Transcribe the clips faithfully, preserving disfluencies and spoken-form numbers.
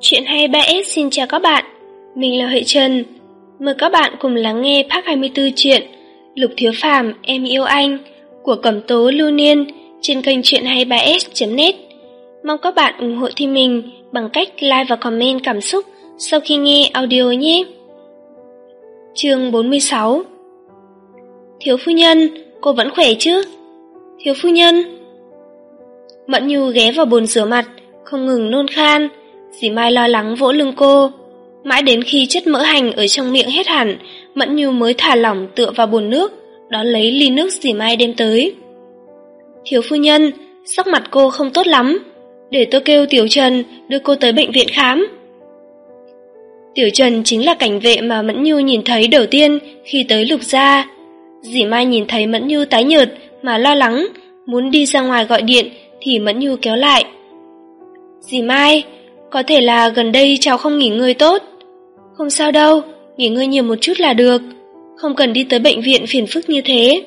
Chuyện hai mươi ba S xin chào các bạn, mình là Huệ Trần. Mời các bạn cùng lắng nghe part hai mươi tư truyện Lục Thiếu Phàm Em Yêu Anh của Cẩm Tố Lưu Niên trên kênh truyện hai mươi ba S chấm net. Mong các bạn ủng hộ team mình bằng cách like và comment cảm xúc sau khi nghe audio nhé. Chương bốn mươi sáu. Thiếu phu nhân, cô vẫn khỏe chứ? Thiếu phu nhân. Mẫn Nhu ghé vào bồn rửa mặt, không ngừng nôn khan. Dì Mai lo lắng vỗ lưng cô. Mãi đến khi chất mỡ hành ở trong miệng hết hẳn, Mẫn Nhu mới thả lỏng tựa vào bồn nước, đón lấy ly nước dì Mai đem tới. Thiếu phu nhân, sắc mặt cô không tốt lắm, để tôi kêu Tiểu Trần đưa cô tới bệnh viện khám. Tiểu Trần chính là cảnh vệ mà Mẫn Nhu nhìn thấy đầu tiên khi tới Lục gia. Dì Mai nhìn thấy Mẫn Nhu tái nhợt mà lo lắng, muốn đi ra ngoài gọi điện thì Mẫn Nhu kéo lại. Dì Mai, có thể là gần đây cháu không nghỉ ngơi tốt. Không sao đâu, nghỉ ngơi nhiều một chút là được, không cần đi tới bệnh viện phiền phức như thế.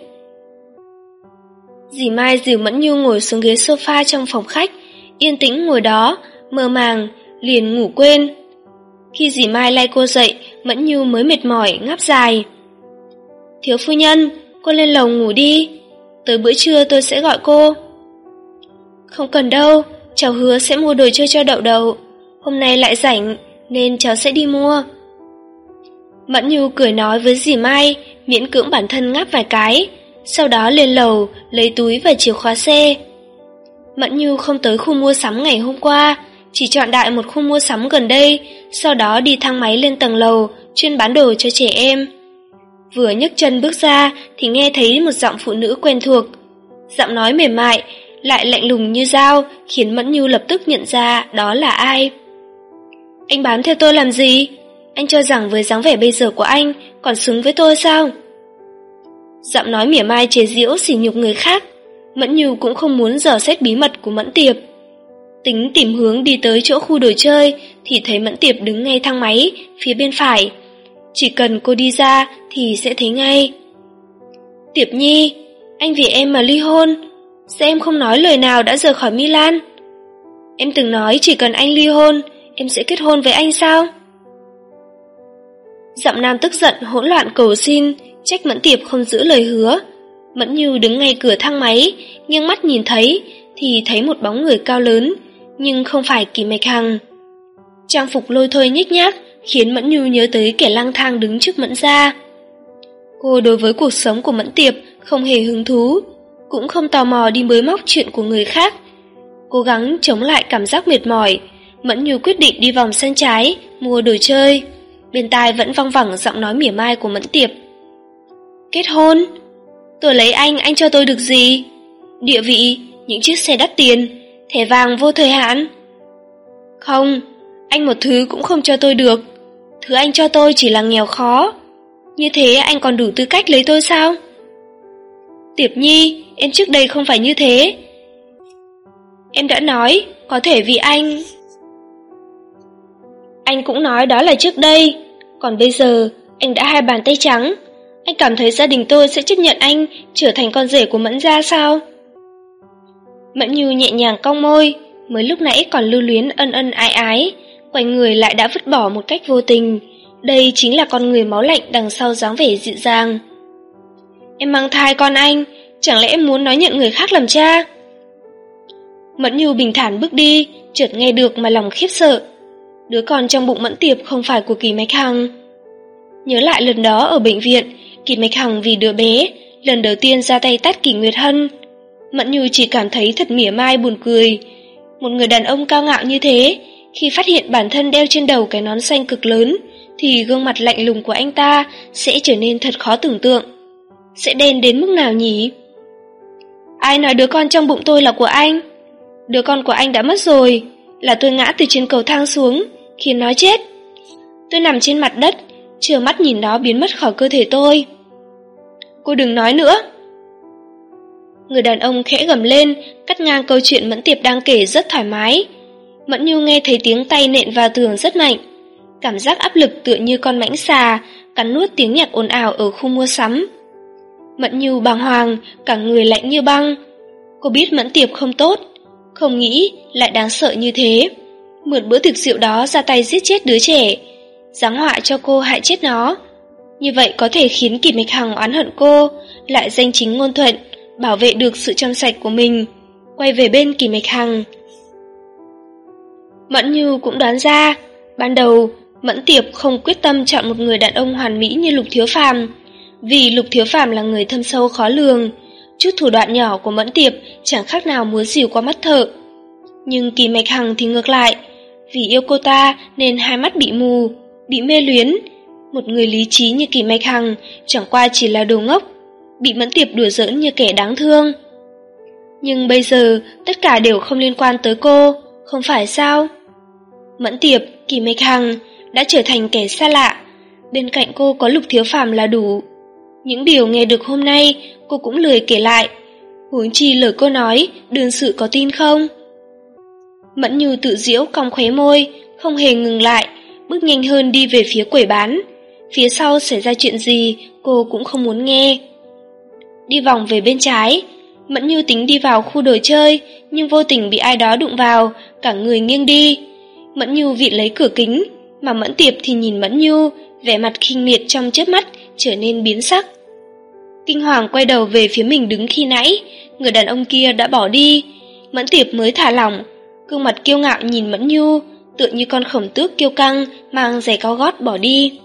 Dì Mai dìu Mẫn Nhu ngồi xuống ghế sofa trong phòng khách, yên tĩnh ngồi đó, mơ màng, liền ngủ quên. Khi dì Mai lay cô dậy, Mẫn Nhu mới mệt mỏi ngáp dài. Thiếu phu nhân, cô lên lầu ngủ đi, tới bữa trưa tôi sẽ gọi cô. Không cần đâu, cháu hứa sẽ mua đồ chơi cho Đậu Đậu, hôm nay lại rảnh nên cháu sẽ đi mua. Mẫn Nhu cười nói với dì Mai, miễn cưỡng bản thân ngáp vài cái, sau đó lên lầu lấy túi và chìa khóa xe. Mẫn Nhu không tới khu mua sắm ngày hôm qua, chỉ chọn đại một khu mua sắm gần đây, sau đó đi thang máy lên tầng lầu chuyên bán đồ cho trẻ em. Vừa nhấc chân bước ra thì nghe thấy một giọng phụ nữ quen thuộc. Giọng nói mềm mại, lại lạnh lùng như dao, khiến Mẫn Nhu lập tức nhận ra đó là ai. Anh bám theo tôi làm gì? Anh cho rằng với dáng vẻ bây giờ của anh còn xứng với tôi sao? Giọng nói mỉa mai chế giễu sỉ nhục người khác. Mẫn Nhu cũng không muốn dò xét bí mật của Mẫn Tiệp. Tính tìm hướng đi tới chỗ khu đồ chơi thì thấy Mẫn Tiệp đứng ngay thang máy phía bên phải. Chỉ cần cô đi ra thì sẽ thấy ngay. Tiệp Nhi, anh vì em mà ly hôn, sao em không nói lời nào đã rời khỏi Milan? Em từng nói chỉ cần anh ly hôn, em sẽ kết hôn với anh sao? Giọng nam tức giận hỗn loạn cầu xin, trách Mẫn Tiệp không giữ lời hứa. Mẫn Nhu đứng ngay cửa thang máy, nghiêng mắt nhìn thấy thì thấy một bóng người cao lớn, nhưng không phải Kỷ Mạch Hằng. Trang phục lôi thôi nhếch nhác khiến Mẫn Nhu nhớ tới kẻ lang thang đứng trước Mẫn gia. Cô đối với cuộc sống của Mẫn Tiệp không hề hứng thú, cũng không tò mò đi bới móc chuyện của người khác. Cố gắng chống lại cảm giác mệt mỏi, Mẫn Nhu quyết định đi vòng sân trái mua đồ chơi. Bên tai vẫn văng vẳng giọng nói mỉa mai của Mẫn Tiệp. Kết hôn? Tôi lấy anh, anh cho tôi được gì? Địa vị, những chiếc xe đắt tiền, thẻ vàng vô thời hạn? Không, anh một thứ cũng không cho tôi được. Thứ anh cho tôi chỉ là nghèo khó. Như thế anh còn đủ tư cách lấy tôi sao? Tiệp Nhi, em trước đây không phải như thế. Em đã nói, có thể vì anh. Anh cũng nói đó là trước đây. Còn bây giờ, anh đã hai bàn tay trắng. Anh cảm thấy gia đình tôi sẽ chấp nhận anh trở thành con rể của Mẫn gia sao? Mẫn Nhu nhẹ nhàng cong môi, mới lúc nãy còn lưu luyến ân ân ái ái, quay người lại đã vứt bỏ một cách vô tình. Đây chính là con người máu lạnh đằng sau dáng vẻ dịu dàng. Em mang thai con anh, chẳng lẽ em muốn nói nhận người khác làm cha? Mẫn Nhu bình thản bước đi, chợt nghe được mà lòng khiếp sợ. Đứa con trong bụng Mẫn Tiệp không phải của Kỷ Mạch Hằng. Nhớ lại lần đó ở bệnh viện, Kỷ Mạch Hằng vì đứa bé lần đầu tiên ra tay tát Kỷ Nguyệt Hân. Mẫn Nhu chỉ cảm thấy thật mỉa mai buồn cười. Một người đàn ông cao ngạo như thế, khi phát hiện bản thân đeo trên đầu cái nón xanh cực lớn, thì gương mặt lạnh lùng của anh ta sẽ trở nên thật khó tưởng tượng. Sẽ đen đến mức nào nhỉ? Ai nói đứa con trong bụng tôi là của anh? Đứa con của anh đã mất rồi, là tôi ngã từ trên cầu thang xuống, khiến nó chết. Tôi nằm trên mặt đất, trơ mắt nhìn nó biến mất khỏi cơ thể tôi. Cô đừng nói nữa. Người đàn ông khẽ gầm lên, cắt ngang câu chuyện Mẫn Tiệp đang kể rất thoải mái. Mẫn Nhu nghe thấy tiếng tay nện vào tường rất mạnh. Cảm giác áp lực tựa như con mãnh xà, cắn nuốt tiếng nhạc ồn ào ở khu mua sắm. Mẫn Nhu bàng hoàng, cả người lạnh như băng. Cô biết Mẫn Tiệp không tốt, không nghĩ lại đáng sợ như thế. mượn bữa tiệc rượu đó ra tay giết chết đứa trẻ, giáng họa cho cô hại chết nó. Như vậy có thể khiến Kỷ Mạch Hằng oán hận cô, lại danh chính ngôn thuận, bảo vệ được sự trong sạch của mình, quay về bên Kỷ Mạch Hằng. Mẫn Như cũng đoán ra, ban đầu Mẫn Tiệp không quyết tâm chọn một người đàn ông hoàn mỹ như Lục Thiếu Phàm, vì Lục Thiếu Phàm là người thâm sâu khó lường, chút thủ đoạn nhỏ của Mẫn Tiệp chẳng khác nào múa rìu qua mắt thợ. Nhưng Kỷ Mạch Hằng thì ngược lại, vì yêu cô ta nên hai mắt bị mù, bị mê luyến. Một người lý trí như Kỷ Mạch Hằng chẳng qua chỉ là đồ ngốc, bị Mẫn Tiệp đùa giỡn như kẻ đáng thương. Nhưng bây giờ tất cả đều không liên quan tới cô, không phải sao? Mẫn Tiệp, Kỷ Mạch Hằng đã trở thành kẻ xa lạ, bên cạnh cô có Lục Thiếu Phàm là đủ. Những điều nghe được hôm nay cô cũng lười kể lại, huống chi lời cô nói đương sự có tin không? Mẫn Như tự giễu cong khóe môi, không hề ngừng lại, bước nhanh hơn đi về phía quầy bán. Phía sau xảy ra chuyện gì cô cũng không muốn nghe. Đi vòng về bên trái, Mẫn Như tính đi vào khu đồ chơi, nhưng vô tình bị ai đó đụng vào, cả người nghiêng đi. Mẫn Như vịn lấy cửa kính, mà Mẫn Tiệp thì nhìn Mẫn Như, vẻ mặt khinh miệt trong chớp mắt trở nên biến sắc. Kinh hoàng quay đầu về phía mình đứng khi nãy, người đàn ông kia đã bỏ đi. Mẫn Tiệp mới thả lỏng, gương mặt kiêu ngạo nhìn Mẫn Như, tựa như con khổng tước kiêu căng mang giày cao gót bỏ đi.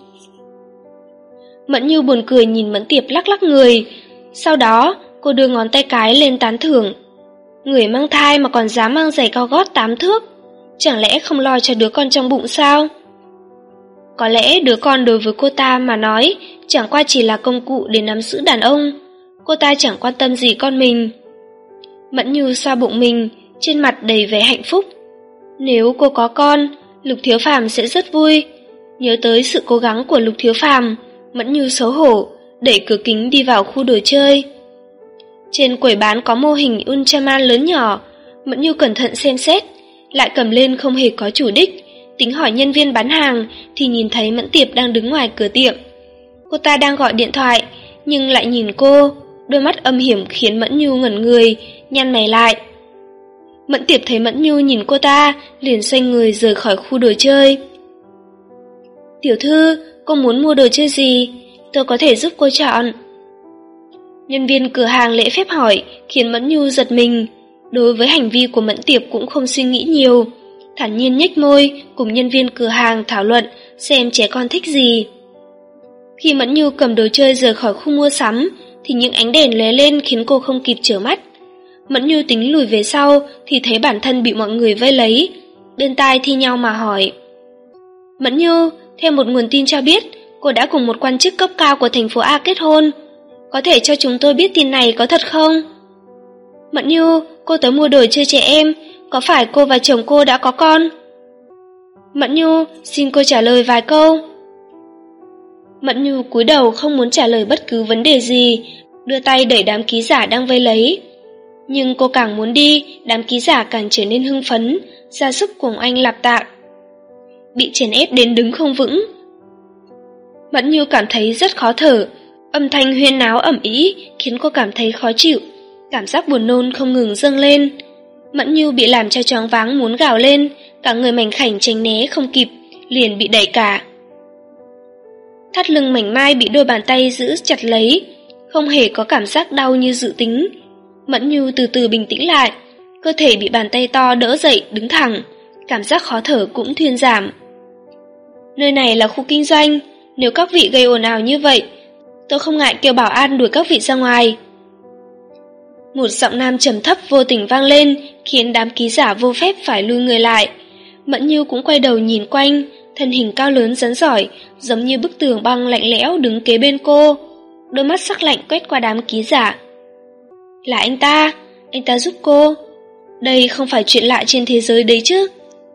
Mẫn Như buồn cười nhìn Mẫn Tiệp lắc lắc người, sau đó cô đưa ngón tay cái lên tán thưởng. Người mang thai mà còn dám mang giày cao gót tám thước, chẳng lẽ không lo cho đứa con trong bụng sao? Có lẽ đứa con đối với cô ta mà nói chẳng qua chỉ là công cụ để nắm giữ đàn ông, cô ta chẳng quan tâm gì con mình. Mẫn Như xoa bụng mình, trên mặt đầy vẻ hạnh phúc. Nếu cô có con, Lục Thiếu Phàm sẽ rất vui. Nhớ tới sự cố gắng của Lục Thiếu Phàm, Mẫn Như xấu hổ, đẩy cửa kính đi vào khu đồ chơi. Trên quầy bán có mô hình Ultraman lớn nhỏ, Mẫn Như cẩn thận xem xét, lại cầm lên không hề có chủ đích, tính hỏi nhân viên bán hàng thì nhìn thấy Mẫn Tiệp đang đứng ngoài cửa tiệm. Cô ta đang gọi điện thoại, nhưng lại nhìn cô, đôi mắt âm hiểm khiến Mẫn Như ngẩn người, nhăn mày lại. Mẫn Tiệp thấy Mẫn Như nhìn cô ta, liền xoay người rời khỏi khu đồ chơi. Tiểu thư, cô muốn mua đồ chơi gì? Tôi có thể giúp cô chọn. Nhân viên cửa hàng lễ phép hỏi, khiến Mẫn Như giật mình. Đối với hành vi của Mẫn Tiệp cũng không suy nghĩ nhiều, thản nhiên nhếch môi cùng nhân viên cửa hàng thảo luận xem trẻ con thích gì. Khi Mẫn Như cầm đồ chơi rời khỏi khu mua sắm thì những ánh đèn lóe lên khiến cô không kịp trở mắt. Mẫn Như tính lùi về sau thì thấy bản thân bị mọi người vây lấy, bên tai thi nhau mà hỏi. Mẫn Như, theo một nguồn tin cho biết, cô đã cùng một quan chức cấp cao của thành phố A kết hôn. Có thể cho chúng tôi biết tin này có thật không? Mẫn Như, cô tới mua đồ chơi trẻ em, có phải cô và chồng cô đã có con? Mẫn Như, xin cô trả lời vài câu. Mẫn Như cúi đầu không muốn trả lời bất cứ vấn đề gì, đưa tay đẩy đám ký giả đang vây lấy. Nhưng cô càng muốn đi, đám ký giả càng trở nên hưng phấn, ra sức cùng anh lặp tạ. Bị chèn ép đến đứng không vững. Mẫn Như cảm thấy rất khó thở, âm thanh huyên náo ầm ĩ khiến cô cảm thấy khó chịu, cảm giác buồn nôn không ngừng dâng lên. Mẫn Như bị làm cho choáng váng muốn gào lên, cả người mảnh khảnh tránh né không kịp, liền bị đẩy cả. Thắt lưng mảnh mai bị đôi bàn tay giữ chặt lấy, không hề có cảm giác đau như dự tính. Mẫn Như từ từ bình tĩnh lại, cơ thể bị bàn tay to đỡ dậy đứng thẳng, cảm giác khó thở cũng thuyên giảm. Nơi này là khu kinh doanh, nếu các vị gây ồn ào như vậy, tôi không ngại kêu bảo an đuổi các vị ra ngoài. Một giọng nam trầm thấp vô tình vang lên, khiến đám ký giả vô phép phải lui người lại. Mẫn Như cũng quay đầu nhìn quanh, thân hình cao lớn rắn giỏi, giống như bức tường băng lạnh lẽo đứng kế bên cô, đôi mắt sắc lạnh quét qua đám ký giả. Là anh ta, anh ta giúp cô. Đây không phải chuyện lạ trên thế giới đấy chứ.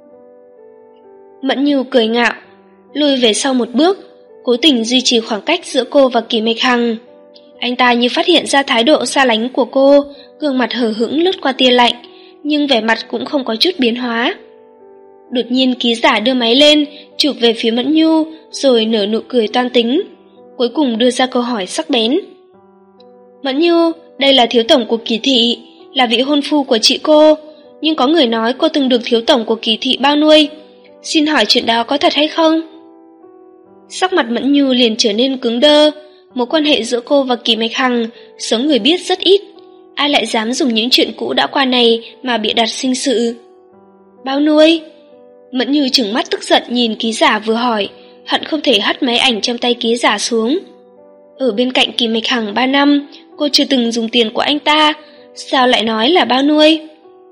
Mẫn Như cười ngạo, lùi về sau một bước, cố tình duy trì khoảng cách giữa cô và Kỷ Mạch Hằng. Anh ta như phát hiện ra thái độ xa lánh của cô, gương mặt hờ hững lướt qua tia lạnh, nhưng vẻ mặt cũng không có chút biến hóa. Đột nhiên ký giả đưa máy lên, chụp về phía Mẫn Như, rồi nở nụ cười toan tính, cuối cùng đưa ra câu hỏi sắc bén. Mẫn Như, đây là thiếu tổng của Kỳ thị, là vị hôn phu của chị cô, nhưng có người nói cô từng được thiếu tổng của Kỳ thị bao nuôi, xin hỏi chuyện đó có thật hay không? Sắc mặt Mẫn Nhu liền trở nên cứng đơ. Mối quan hệ giữa cô và Kỳ Mạch Hằng, số người biết rất ít. Ai lại dám dùng những chuyện cũ đã qua này mà bịa đặt sinh sự? Bao nuôi? Mẫn Nhu trừng mắt tức giận nhìn ký giả vừa hỏi, hận không thể hất máy ảnh trong tay ký giả xuống. Ở bên cạnh Kỳ Mạch Hằng ba năm, cô chưa từng dùng tiền của anh ta, sao lại nói là bao nuôi?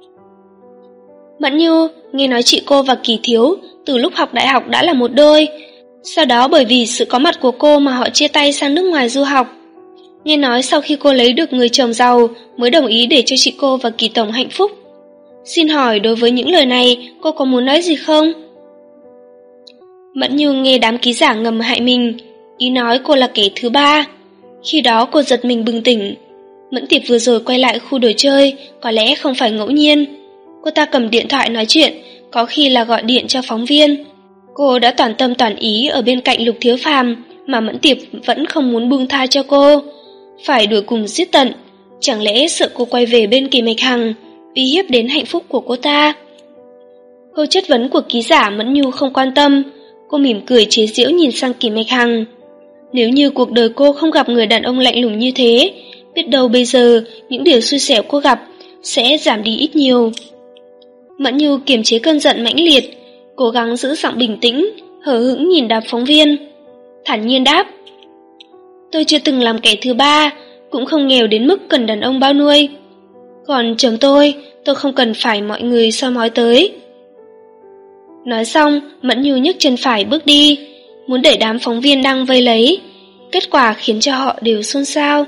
Mẫn Nhu, nghe nói chị cô và Kỳ Thiếu từ lúc học đại học đã là một đôi, sau đó bởi vì sự có mặt của cô mà họ chia tay sang nước ngoài du học. Nghe nói sau khi cô lấy được người chồng giàu mới đồng ý để cho chị cô và Kỳ tổng hạnh phúc. Xin hỏi đối với những lời này cô có muốn nói gì không? Mẫn Nhu nghe đám ký giả ngầm hại mình, ý nói cô là kẻ thứ ba. Khi đó cô giật mình bừng tỉnh. Mẫn Tiệp vừa rồi quay lại khu đồ chơi, có lẽ không phải ngẫu nhiên. Cô ta cầm điện thoại nói chuyện, có khi là gọi điện cho phóng viên. Cô đã toàn tâm toàn ý ở bên cạnh Lục Thiếu Phàm, mà Mẫn Tiệp vẫn không muốn buông tha cho cô, phải đuổi cùng giết tận. Chẳng lẽ sợ cô quay về bên Kỳ Mạch Hằng, uy hiếp đến hạnh phúc của cô ta? Câu chất vấn của ký giả Mẫn Nhu không quan tâm. Cô mỉm cười chế giễu nhìn sang Kỳ Mạch Hằng. Nếu như cuộc đời cô không gặp người đàn ông lạnh lùng như thế, biết đâu bây giờ những điều xui xẻo cô gặp sẽ giảm đi ít nhiều. Mẫn Nhu kiềm chế cơn giận mãnh liệt, cố gắng giữ giọng bình tĩnh, hờ hững nhìn đám phóng viên, thản nhiên đáp: Tôi chưa từng làm kẻ thứ ba, cũng không nghèo đến mức cần đàn ông bao nuôi. Còn chồng tôi, tôi không cần phải mọi người soi mói tới. Nói xong, Mẫn Nhu nhấc chân phải bước đi, muốn để đám phóng viên đang vây lấy. Kết quả khiến cho họ đều xôn xao.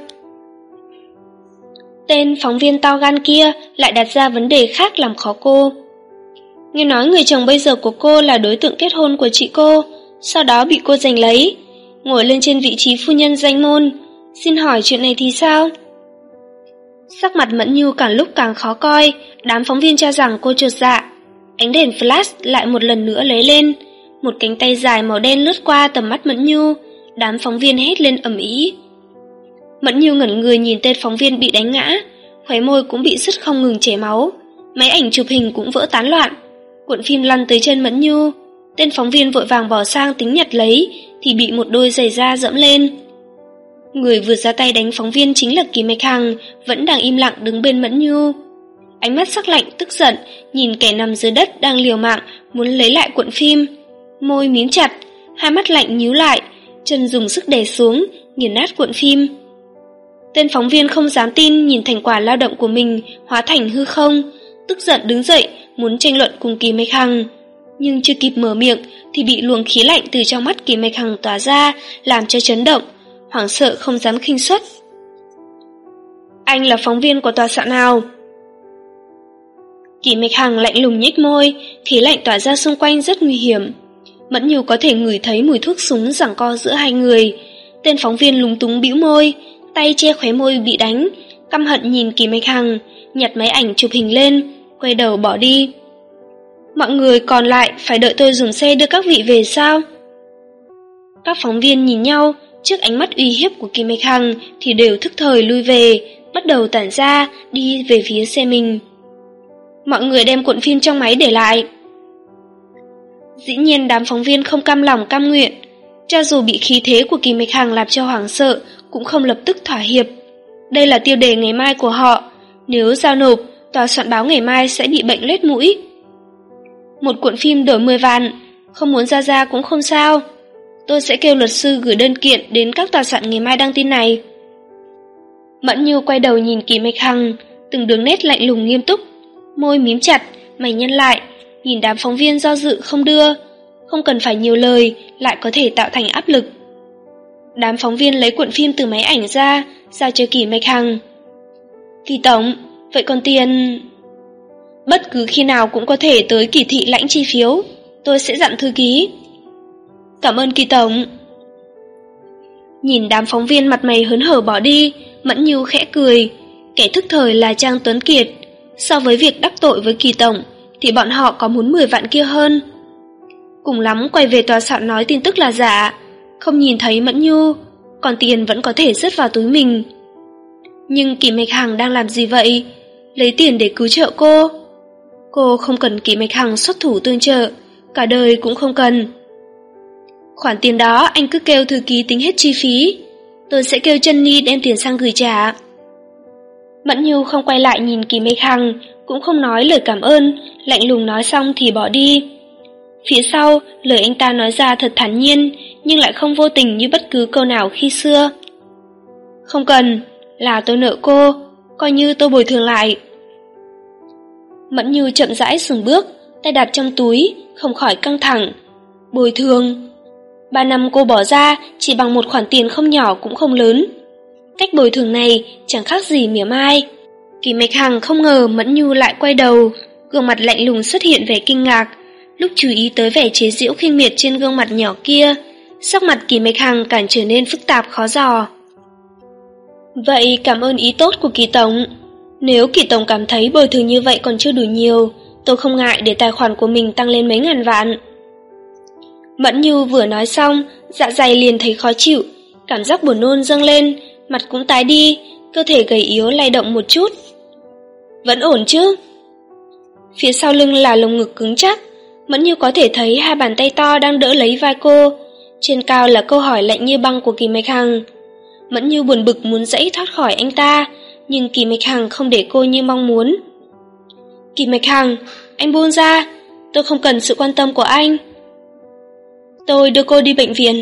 Tên phóng viên to gan kia lại đặt ra vấn đề khác làm khó cô. Nghe nói người chồng bây giờ của cô là đối tượng kết hôn của chị cô, sau đó bị cô giành lấy, ngồi lên trên vị trí phu nhân danh môn. Xin hỏi chuyện này thì sao? Sắc mặt Mẫn Nhu càng lúc càng khó coi, đám phóng viên cho rằng cô chột dạ. Ánh đèn flash lại một lần nữa lấy lên, một cánh tay dài màu đen lướt qua tầm mắt Mẫn Nhu, đám phóng viên hét lên ầm ĩ. Mẫn Nhu ngẩn người nhìn tên phóng viên bị đánh ngã, khóe môi cũng bị sứt không ngừng chảy máu, máy ảnh chụp hình cũng vỡ tán loạn, cuộn phim lăn tới chân Mẫn Nhu. Tên phóng viên vội vàng bỏ sang tính nhặt lấy thì bị một đôi giày da dẫm lên. Người vừa ra tay đánh phóng viên chính là Kỳ Mạch Hằng, vẫn đang im lặng đứng bên Mẫn Nhu. Ánh mắt sắc lạnh tức giận nhìn kẻ nằm dưới đất đang liều mạng muốn lấy lại cuộn phim, môi mím chặt, hai mắt lạnh nhíu lại, chân dùng sức đè xuống nghiền nát cuộn phim. Tên phóng viên không dám tin nhìn thành quả lao động của mình hóa thành hư không, tức giận đứng dậy muốn tranh luận cùng Kỳ Mạch Hằng, nhưng chưa kịp mở miệng thì bị luồng khí lạnh từ trong mắt Kỳ Mạch Hằng tỏa ra làm cho chấn động, hoảng sợ không dám khinh suất. Anh là phóng viên của tòa soạn nào? Kỳ Mạch Hằng lạnh lùng nhếch môi, khí lạnh tỏa ra xung quanh rất nguy hiểm. Mẫn Nhu có thể ngửi thấy mùi thuốc súng giằng co giữa hai người. Tên phóng viên lúng túng bĩu môi, tay che khóe môi bị đánh, căm hận nhìn Kỳ Mạch Hằng, nhặt máy ảnh chụp hình lên, quay đầu bỏ đi. Mọi người còn lại phải đợi tôi dùng xe đưa các vị về sao? Các phóng viên nhìn nhau, trước ánh mắt uy hiếp của Kỳ Mạch Hằng thì đều thức thời lui về, bắt đầu tản ra đi về phía xe mình. Mọi người đem cuộn phim trong máy để lại. Dĩ nhiên đám phóng viên không cam lòng cam nguyện, cho dù bị khí thế của Kỳ Mạch Hằng làm cho hoảng sợ cũng không lập tức thỏa hiệp. Đây là tiêu đề ngày mai của họ, nếu giao nộp, tòa soạn báo ngày mai sẽ bị bệnh loét mũi. Một cuộn phim đổi mười vạn, không muốn ra ra cũng không sao. Tôi sẽ kêu luật sư gửi đơn kiện đến các tòa soạn ngày mai đăng tin này. Mẫn Nhu quay đầu nhìn Kỳ Mạch Hằng, từng đường nét lạnh lùng nghiêm túc, môi mím chặt, mày nhăn lại, nhìn đám phóng viên do dự không đưa, không cần phải nhiều lời lại có thể tạo thành áp lực. Đám phóng viên lấy cuộn phim từ máy ảnh ra, giao cho Kỳ Mạch Hằng. Kỳ tổng, vậy còn tiền? Bất cứ khi nào cũng có thể tới Kỳ thị lãnh chi phiếu, tôi sẽ dặn thư ký. Cảm ơn Kỳ tổng. Nhìn đám phóng viên mặt mày hớn hở bỏ đi, Mẫn Nhu khẽ cười, kẻ thức thời là Trang Tuấn Kiệt. So với việc đắc tội với Kỳ tổng thì bọn họ có muốn mười vạn kia hơn. Cùng lắm quay về tòa soạn nói tin tức là giả, không nhìn thấy Mẫn Nhu, còn tiền vẫn có thể rớt vào túi mình. Nhưng Kỳ Mạch Hằng đang làm gì vậy? Lấy tiền để cứu trợ cô. Cô không cần Kỳ Mạch Hằng xuất thủ tương trợ, cả đời cũng không cần. Khoản tiền đó anh cứ kêu thư ký tính hết chi phí, tôi sẽ kêu Jenny đem tiền sang gửi trả. Mẫn Nhu không quay lại nhìn Kỳ Mạch Hằng, cũng không nói lời cảm ơn, lạnh lùng nói xong thì bỏ đi. Phía sau, lời anh ta nói ra thật thản nhiên, nhưng lại không vô tình như bất cứ câu nào khi xưa. Không cần, là tôi nợ cô, coi như tôi bồi thường lại. Mẫn Nhu chậm rãi dừng bước, tay đặt trong túi, không khỏi căng thẳng. Bồi thường. Ba năm cô bỏ ra chỉ bằng một khoản tiền không nhỏ cũng không lớn. Cách bồi thường này chẳng khác gì mỉa mai. Kỳ Mạch Hằng không ngờ Mẫn Nhu lại quay đầu, gương mặt lạnh lùng xuất hiện vẻ kinh ngạc. Lúc chú ý tới vẻ chế giễu khinh miệt trên gương mặt nhỏ kia, sắc mặt Kỳ Mạch Hằng càng trở nên phức tạp khó dò. Vậy cảm ơn ý tốt của Kỳ Tổng. Nếu Kỳ Tổng cảm thấy bồi thường như vậy còn chưa đủ nhiều, tôi không ngại để tài khoản của mình tăng lên mấy ngàn vạn. Mẫn Nhu vừa nói xong, dạ dày liền thấy khó chịu, cảm giác buồn nôn dâng lên, mặt cũng tái đi, cơ thể gầy yếu lay động một chút. Vẫn ổn chứ? Phía sau lưng là lồng ngực cứng chắc, Mẫn Nhu có thể thấy hai bàn tay to đang đỡ lấy vai cô, trên cao là câu hỏi lạnh như băng của Kỳ Mạch Hằng. Mẫn Nhu buồn bực muốn giãy thoát khỏi anh ta, nhưng Kỳ Mạch Hằng không để cô như mong muốn. Kỳ Mạch Hằng, anh buông ra, tôi không cần sự quan tâm của anh. Tôi đưa cô đi bệnh viện.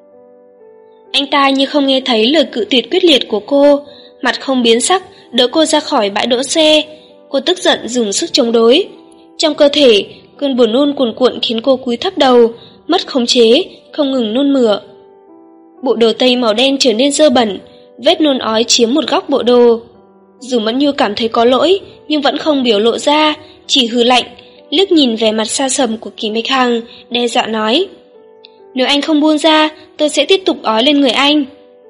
Anh ta như không nghe thấy lời cự tuyệt quyết liệt của cô, mặt không biến sắc, đỡ cô ra khỏi bãi đỗ xe. Cô tức giận dùng sức chống đối. Trong cơ thể, cơn buồn nôn cuồn cuộn khiến cô cúi thấp đầu, mất khống chế, không ngừng nôn mửa. Bộ đồ tây màu đen trở nên dơ bẩn, vết nôn ói chiếm một góc bộ đồ. Dù Mẫn Nhu cảm thấy có lỗi, nhưng vẫn không biểu lộ ra, chỉ hừ lạnh, liếc nhìn về mặt xa sầm của Kỳ Mạch Hằng, đe dọa nói: Nếu anh không buông ra, tôi sẽ tiếp tục ói lên người anh.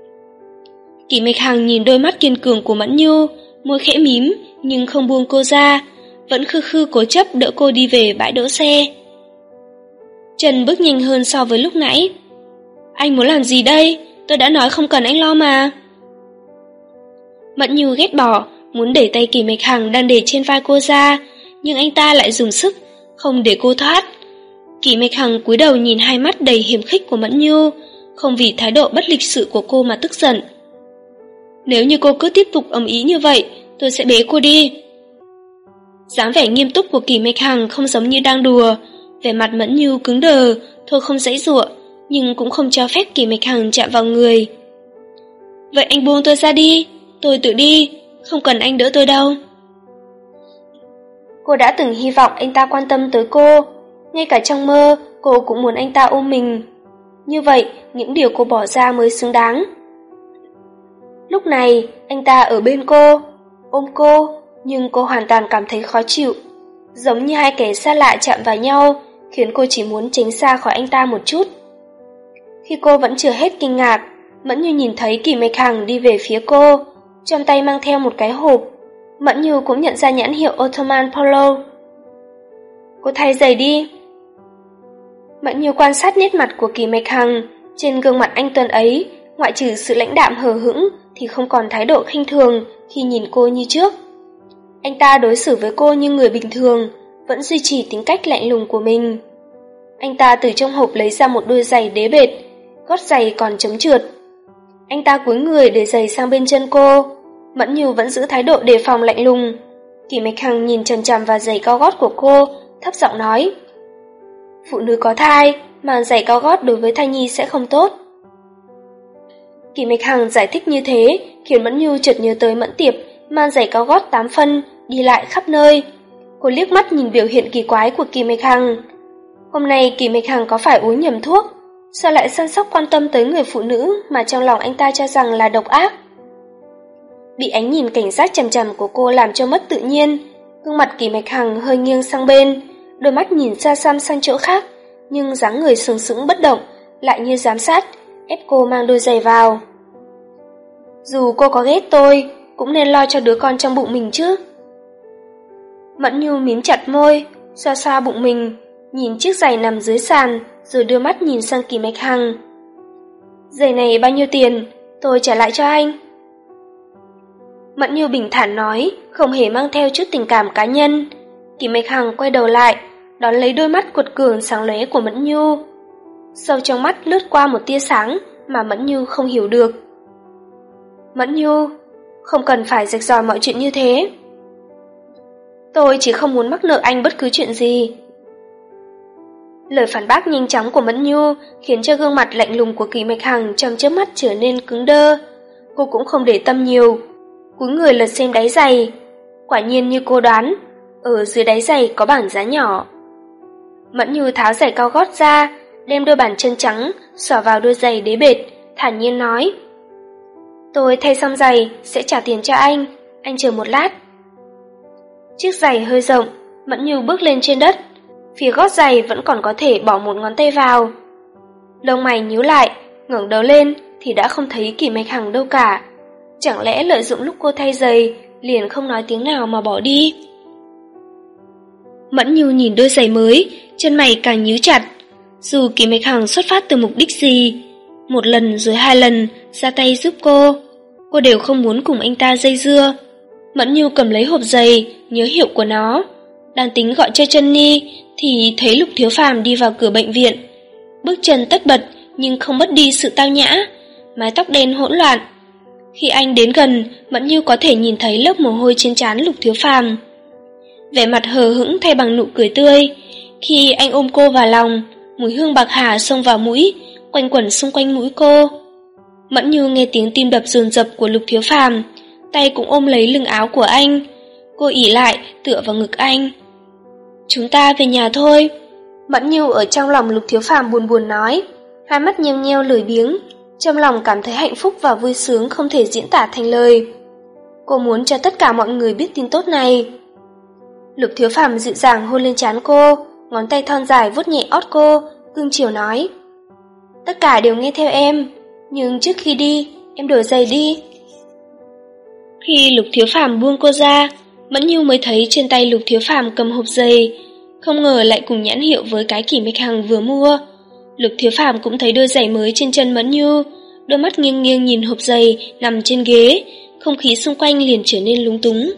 Kỳ Mạch Hằng nhìn đôi mắt kiên cường của Mẫn Nhu, môi khẽ mím nhưng không buông cô ra, vẫn khư khư cố chấp đỡ cô đi về bãi đỗ xe. Trần bước nhanh hơn so với lúc nãy. Anh muốn làm gì đây? Tôi đã nói không cần anh lo mà. Mẫn Nhu ghét bỏ, muốn đẩy tay Kỳ Mạch Hằng đang để trên vai cô ra, nhưng anh ta lại dùng sức, không để cô thoát. Kỳ Mạch Hằng cúi đầu nhìn hai mắt đầy hiềm khích của Mẫn Nhu, không vì thái độ bất lịch sự của cô mà tức giận. Nếu như cô cứ tiếp tục ầm ĩ như vậy, tôi sẽ bế cô đi. Dáng vẻ nghiêm túc của Kỳ Mạch Hằng không giống như đang đùa, vẻ mặt Mẫn Nhu cứng đờ, thôi không giãy giụa, nhưng cũng không cho phép Kỳ Mạch Hằng chạm vào người. Vậy anh buông tôi ra đi, tôi tự đi, không cần anh đỡ tôi đâu. Cô đã từng hy vọng anh ta quan tâm tới cô, ngay cả trong mơ cô cũng muốn anh ta ôm mình. Như vậy, những điều cô bỏ ra mới xứng đáng. Lúc này, anh ta ở bên cô, ôm cô, nhưng cô hoàn toàn cảm thấy khó chịu. Giống như hai kẻ xa lạ chạm vào nhau, khiến cô chỉ muốn tránh xa khỏi anh ta một chút. Khi cô vẫn chưa hết kinh ngạc, Mẫn Nhu nhìn thấy Kỳ Mạch Hằng đi về phía cô, trong tay mang theo một cái hộp. Mẫn Nhu cũng nhận ra nhãn hiệu Ottoman Polo. Cô thay giày đi. Mẫn Nhu quan sát nét mặt của Kỳ Mạch Hằng, trên gương mặt anh tuấn ấy, ngoại trừ sự lãnh đạm hờ hững thì không còn thái độ khinh thường khi nhìn cô như trước. Anh ta đối xử với cô như người bình thường, vẫn duy trì tính cách lạnh lùng của mình. Anh ta từ trong hộp lấy ra một đôi giày đế bệt, gót giày còn chấm trượt. Anh ta cúi người để giày sang bên chân cô, Mẫn Nhu vẫn giữ thái độ đề phòng lạnh lùng. Kỳ Mạch Hằng nhìn chằm chằm vào giày cao gót của cô, thấp giọng nói: Phụ nữ có thai, mang giày cao gót đối với thai nhi sẽ không tốt. Kỳ Mạch Hằng giải thích như thế, khiến Mẫn Nhu chợt nhớ tới Mẫn Tiệp mang giày cao gót tám phân, đi lại khắp nơi. Cô liếc mắt nhìn biểu hiện kỳ quái của Kỳ Mạch Hằng. Hôm nay Kỳ Mạch Hằng có phải uống nhầm thuốc? Sao lại săn sóc quan tâm tới người phụ nữ mà trong lòng anh ta cho rằng là độc ác? Bị ánh nhìn cảnh giác chằm chằm của cô làm cho mất tự nhiên, gương mặt Kỳ Mạch Hằng hơi nghiêng sang bên, đôi mắt nhìn xa xăm sang chỗ khác, nhưng dáng người sừng sững bất động, lại như giám sát, ép cô mang đôi giày vào. Dù cô có ghét tôi, cũng nên lo cho đứa con trong bụng mình chứ. Mẫn Nhu mím chặt môi, xoa xoa bụng mình, nhìn chiếc giày nằm dưới sàn, rồi đưa mắt nhìn sang Kỳ Mạch Hằng. Giày này bao nhiêu tiền, tôi trả lại cho anh. Mẫn Nhu bình thản nói, không hề mang theo chút tình cảm cá nhân. Kỳ Mạch Hằng quay đầu lại, đón lấy đôi mắt cuột cường sáng lóe của Mẫn Nhu. Sâu trong mắt lướt qua một tia sáng mà Mẫn Nhu không hiểu được. Mẫn Nhu, không cần phải rạch ròi mọi chuyện như thế. Tôi chỉ không muốn mắc nợ anh bất cứ chuyện gì. Lời phản bác nhanh chóng của Mẫn Nhu khiến cho gương mặt lạnh lùng của Kỷ Mạch Hằng trong chớp mắt trở nên cứng đơ. Cô cũng không để tâm nhiều, cúi người lật xem đáy giày. Quả nhiên như cô đoán, ở dưới đáy giày có bảng giá nhỏ. Mẫn Nhu tháo giày cao gót ra, đem đôi bàn chân trắng xỏ vào đôi giày đế bệt, thản nhiên nói: Tôi thay xong giày sẽ trả tiền cho anh, anh chờ một lát. Chiếc giày hơi rộng, Mẫn Nhu bước lên trên đất, phía gót giày vẫn còn có thể bỏ một ngón tay vào. Lông mày nhíu lại, ngẩng đầu lên thì đã không thấy Kỷ Mạch Hằng đâu cả. Chẳng lẽ lợi dụng lúc cô thay giày liền không nói tiếng nào mà bỏ đi? Mẫn Nhu nhìn đôi giày mới, chân mày càng nhíu chặt. Dù Kỷ Mạch Hằng xuất phát từ mục đích gì, một lần rồi hai lần ra tay giúp cô, cô đều không muốn cùng anh ta dây dưa. Mẫn Nhu cầm lấy hộp giày, nhớ hiệu của nó, đang tính gọi cho Jenny thì thấy Lục Thiếu Phàm đi vào cửa bệnh viện. Bước chân tất bật nhưng không mất đi sự tao nhã, mái tóc đen hỗn loạn. Khi anh đến gần, Mẫn Nhu có thể nhìn thấy lớp mồ hôi trên trán Lục Thiếu Phàm. Vẻ mặt hờ hững thay bằng nụ cười tươi. Khi anh ôm cô vào lòng, mùi hương bạc hà xông vào mũi, quanh quẩn xung quanh mũi cô. Mẫn Nhu nghe tiếng tim đập dồn dập của Lục Thiếu Phàm, tay cũng ôm lấy lưng áo của anh. Cô ỉ lại tựa vào ngực anh. Chúng ta về nhà thôi. Mẫn Nhu ở trong lòng Lục Thiếu Phàm buồn buồn nói, hai mắt nheo nheo lười biếng, trong lòng cảm thấy hạnh phúc và vui sướng không thể diễn tả thành lời. Cô muốn cho tất cả mọi người biết tin tốt này. Lục Thiếu Phàm dịu dàng hôn lên trán cô, ngón tay thon dài vuốt nhẹ ót cô, cưng chiều nói: Tất cả đều nghe theo em, nhưng trước khi đi, em đổi giày đi. Khi Lục Thiếu Phàm buông cô ra, Mẫn Nhu mới thấy trên tay Lục Thiếu Phàm cầm hộp giày, không ngờ lại cùng nhãn hiệu với cái Kỷ Mạch Hằng vừa mua. Lục Thiếu Phàm cũng thấy đôi giày mới trên chân Mẫn Nhu, đôi mắt nghiêng nghiêng nhìn hộp giày nằm trên ghế, không khí xung quanh liền trở nên lúng túng.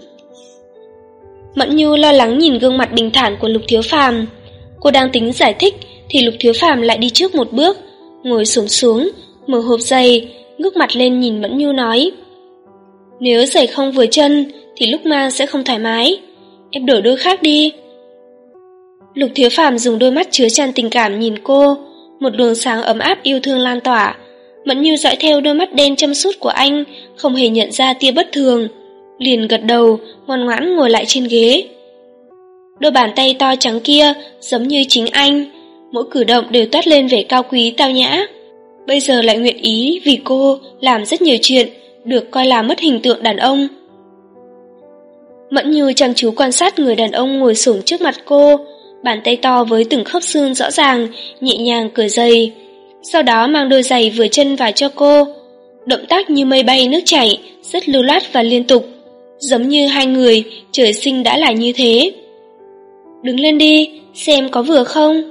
Mẫn Nhu lo lắng nhìn gương mặt bình thản của Lục Thiếu Phàm. Cô đang tính giải thích thì Lục Thiếu Phàm lại đi trước một bước, ngồi xổm xuống, mở hộp giày, ngước mặt lên nhìn Mẫn Nhu nói: Nếu giày không vừa chân thì lúc mang sẽ không thoải mái, em đổi đôi khác đi. Lục Thiếu Phàm dùng đôi mắt chứa chan tình cảm nhìn cô, một luồng sáng ấm áp yêu thương lan tỏa. Mẫn Nhu dõi theo đôi mắt đen chăm suốt của anh, không hề nhận ra tia bất thường, liền gật đầu, ngoan ngoãn ngồi lại trên ghế. Đôi bàn tay to trắng kia giống như chính anh, mỗi cử động đều toát lên vẻ cao quý tao nhã. Bây giờ lại nguyện ý vì cô làm rất nhiều chuyện, được coi là mất hình tượng đàn ông. Mẫn Nhu chăm chú quan sát người đàn ông ngồi xổm trước mặt cô, bàn tay to với từng khớp xương rõ ràng, nhẹ nhàng cởi giày, sau đó mang đôi giày vừa chân vào cho cô. Động tác như mây bay nước chảy, rất lưu loát và liên tục, giống như hai người trời sinh đã là như thế. Đứng lên đi, xem có vừa không?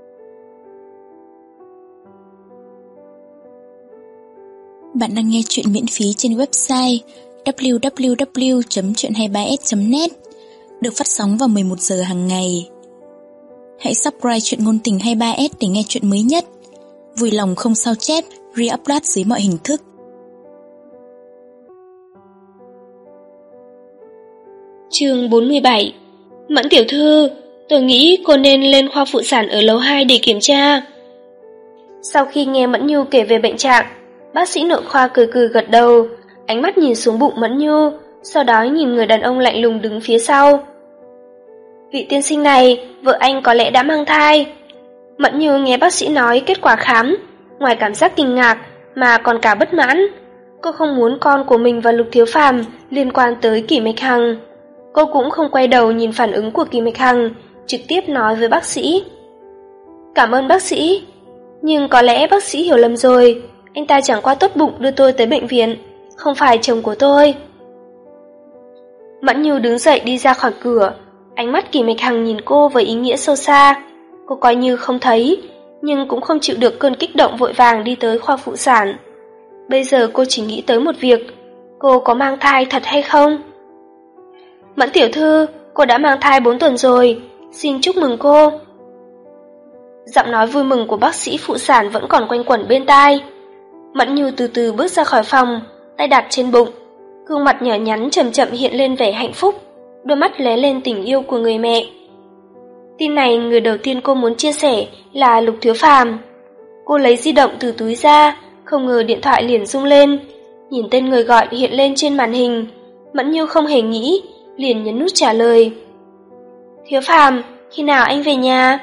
Bạn đang nghe chuyện miễn phí trên website w w w chấm chuyện hai ba s chấm net, được phát sóng vào mười một giờ hàng ngày. Hãy subscribe chuyện ngôn tình hai ba s để nghe chuyện mới nhất. Vui lòng không sao chép, re-upload dưới mọi hình thức. Chương bốn mươi bảy. Mẫn tiểu thư, tôi nghĩ cô nên lên khoa phụ sản ở lầu hai để kiểm tra. Sau khi nghe Mẫn Nhu kể về bệnh trạng, bác sĩ nội khoa cười cười gật đầu, ánh mắt nhìn xuống bụng Mẫn Nhu, sau đó nhìn người đàn ông lạnh lùng đứng phía sau. Vị tiên sinh này, vợ anh có lẽ đã mang thai. Mẫn Nhu nghe bác sĩ nói kết quả khám, ngoài cảm giác kinh ngạc mà còn cả bất mãn. Cô không muốn con của mình và Lục Thiếu Phàm liên quan tới Kỷ Mạch Hằng. Cô cũng không quay đầu nhìn phản ứng của Kỷ Mạch Hằng, trực tiếp nói với bác sĩ: Cảm ơn bác sĩ, nhưng có lẽ bác sĩ hiểu lầm rồi, anh ta chẳng qua tốt bụng đưa tôi tới bệnh viện, không phải chồng của tôi. Mẫn Nhu đứng dậy đi ra khỏi cửa, ánh mắt Kỷ Mạch Hằng nhìn cô với ý nghĩa sâu xa. Cô coi như không thấy, nhưng cũng không chịu được cơn kích động vội vàng đi tới khoa phụ sản. Bây giờ cô chỉ nghĩ tới một việc: cô có mang thai thật hay không? Mẫn tiểu thư, cô đã mang thai bốn tuần rồi, Xin chúc mừng cô. Giọng nói vui mừng của bác sĩ phụ sản vẫn còn quanh quẩn bên tai. Mẫn Nhu từ từ bước ra khỏi phòng, tay đặt trên bụng, gương mặt nhỏ nhắn chậm chậm hiện lên vẻ hạnh phúc, đôi mắt lóe lên tình yêu của người mẹ. Tin này người đầu tiên cô muốn chia sẻ là Lục Thiếu Phàm. Cô lấy di động từ túi ra, không ngờ điện thoại liền rung lên. Nhìn tên người gọi hiện lên trên màn hình, Mẫn Nhu không hề nghĩ, liền nhấn nút trả lời. Thiếu Phàm, khi nào anh về nhà?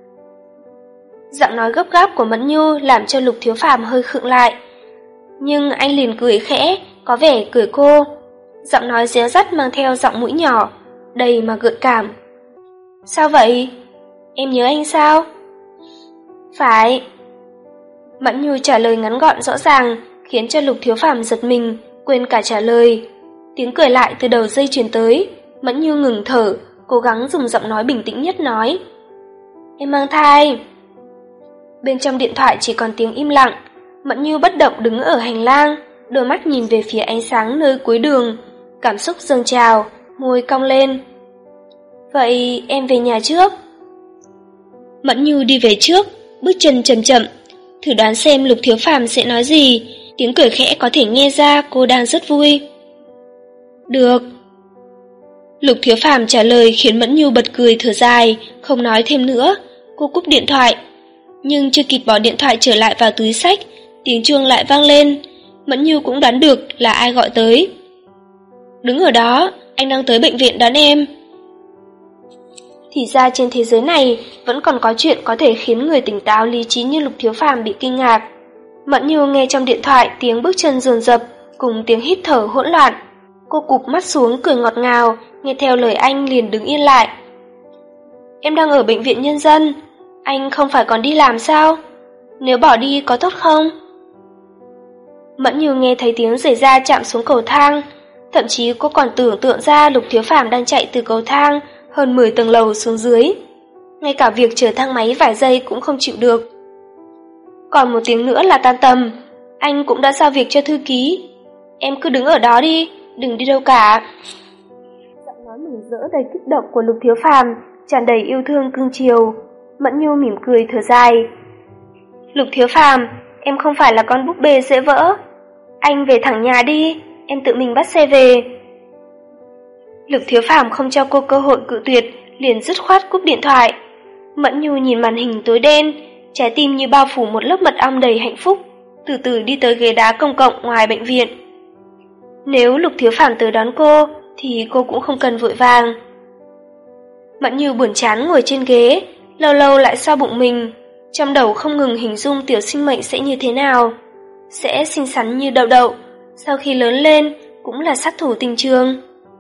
Giọng nói gấp gáp của Mẫn Nhu làm cho Lục Thiếu Phàm hơi khựng lại. Nhưng anh liền cười khẽ, có vẻ cười cô. Giọng nói réo rắt mang theo giọng mũi nhỏ, đầy mà gợi cảm. Sao vậy? Em nhớ anh sao? Phải. Mẫn Nhu trả lời ngắn gọn rõ ràng, khiến cho Lục Thiếu Phàm giật mình, quên cả trả lời. Tiếng cười lại từ đầu dây truyền tới, Mẫn Nhu ngừng thở, cố gắng dùng giọng nói bình tĩnh nhất nói. Em mang thai. Bên trong điện thoại chỉ còn tiếng im lặng. Mẫn Nhu bất động đứng ở hành lang, đôi mắt nhìn về phía ánh sáng nơi cuối đường, cảm xúc dâng trào, môi cong lên. Vậy em về nhà trước. Mẫn Nhu đi về trước, bước chân chậm chậm, thử đoán xem Lục Thiếu Phàm sẽ nói gì. Tiếng cười khẽ có thể nghe ra cô đang rất vui. Được. Lục Thiếu Phàm trả lời khiến Mẫn Nhu bật cười thở dài, không nói thêm nữa. Cô cúp điện thoại. Nhưng chưa kịp bỏ điện thoại trở lại vào túi xách, tiếng chuông lại vang lên. Mẫn Nhu cũng đoán được là ai gọi tới. Đứng ở đó, anh đang tới bệnh viện đón em. Thì ra trên thế giới này vẫn còn có chuyện có thể khiến người tỉnh táo lý trí như Lục Thiếu Phàm bị kinh ngạc. Mẫn Nhu nghe trong điện thoại tiếng bước chân dồn dập cùng tiếng hít thở hỗn loạn. Cô cụp mắt xuống cười ngọt ngào, nghe theo lời anh liền đứng yên lại. Em đang ở bệnh viện nhân dân, anh không phải còn đi làm sao? Nếu bỏ đi có tốt không? Mẫn Nhu nghe thấy tiếng giày da chạm xuống cầu thang, thậm chí cô còn tưởng tượng ra Lục Thiếu Phàm đang chạy từ cầu thang hơn mười tầng lầu xuống dưới. Ngay cả việc chờ thang máy vài giây cũng không chịu được. Còn một tiếng nữa là tan tầm, anh cũng đã giao việc cho thư ký. Em cứ đứng ở đó đi, đừng đi đâu cả. Giọng nói mừng rỡ đầy kích động của Lục Thiếu Phàm tràn đầy yêu thương cưng chiều. Mẫn Nhu mỉm cười thở dài. Lục Thiếu Phàm, em không phải là con búp bê dễ vỡ. Anh về thẳng nhà đi, em tự mình bắt xe về. Lục Thiếu Phàm không cho cô cơ hội cự tuyệt, liền dứt khoát cúp điện thoại. Mẫn Nhu nhìn màn hình tối đen, trái tim như bao phủ một lớp mật ong đầy hạnh phúc, từ từ đi tới ghế đá công cộng ngoài bệnh viện. Nếu Lục Thiếu Phàm tới đón cô, thì cô cũng không cần vội vàng. Mẫn Nhu buồn chán ngồi trên ghế, lâu lâu lại xoa bụng mình, trong đầu không ngừng hình dung tiểu sinh mệnh sẽ như thế nào. Sẽ xinh xắn như đậu đậu, sau khi lớn lên cũng là sát thủ tình trường.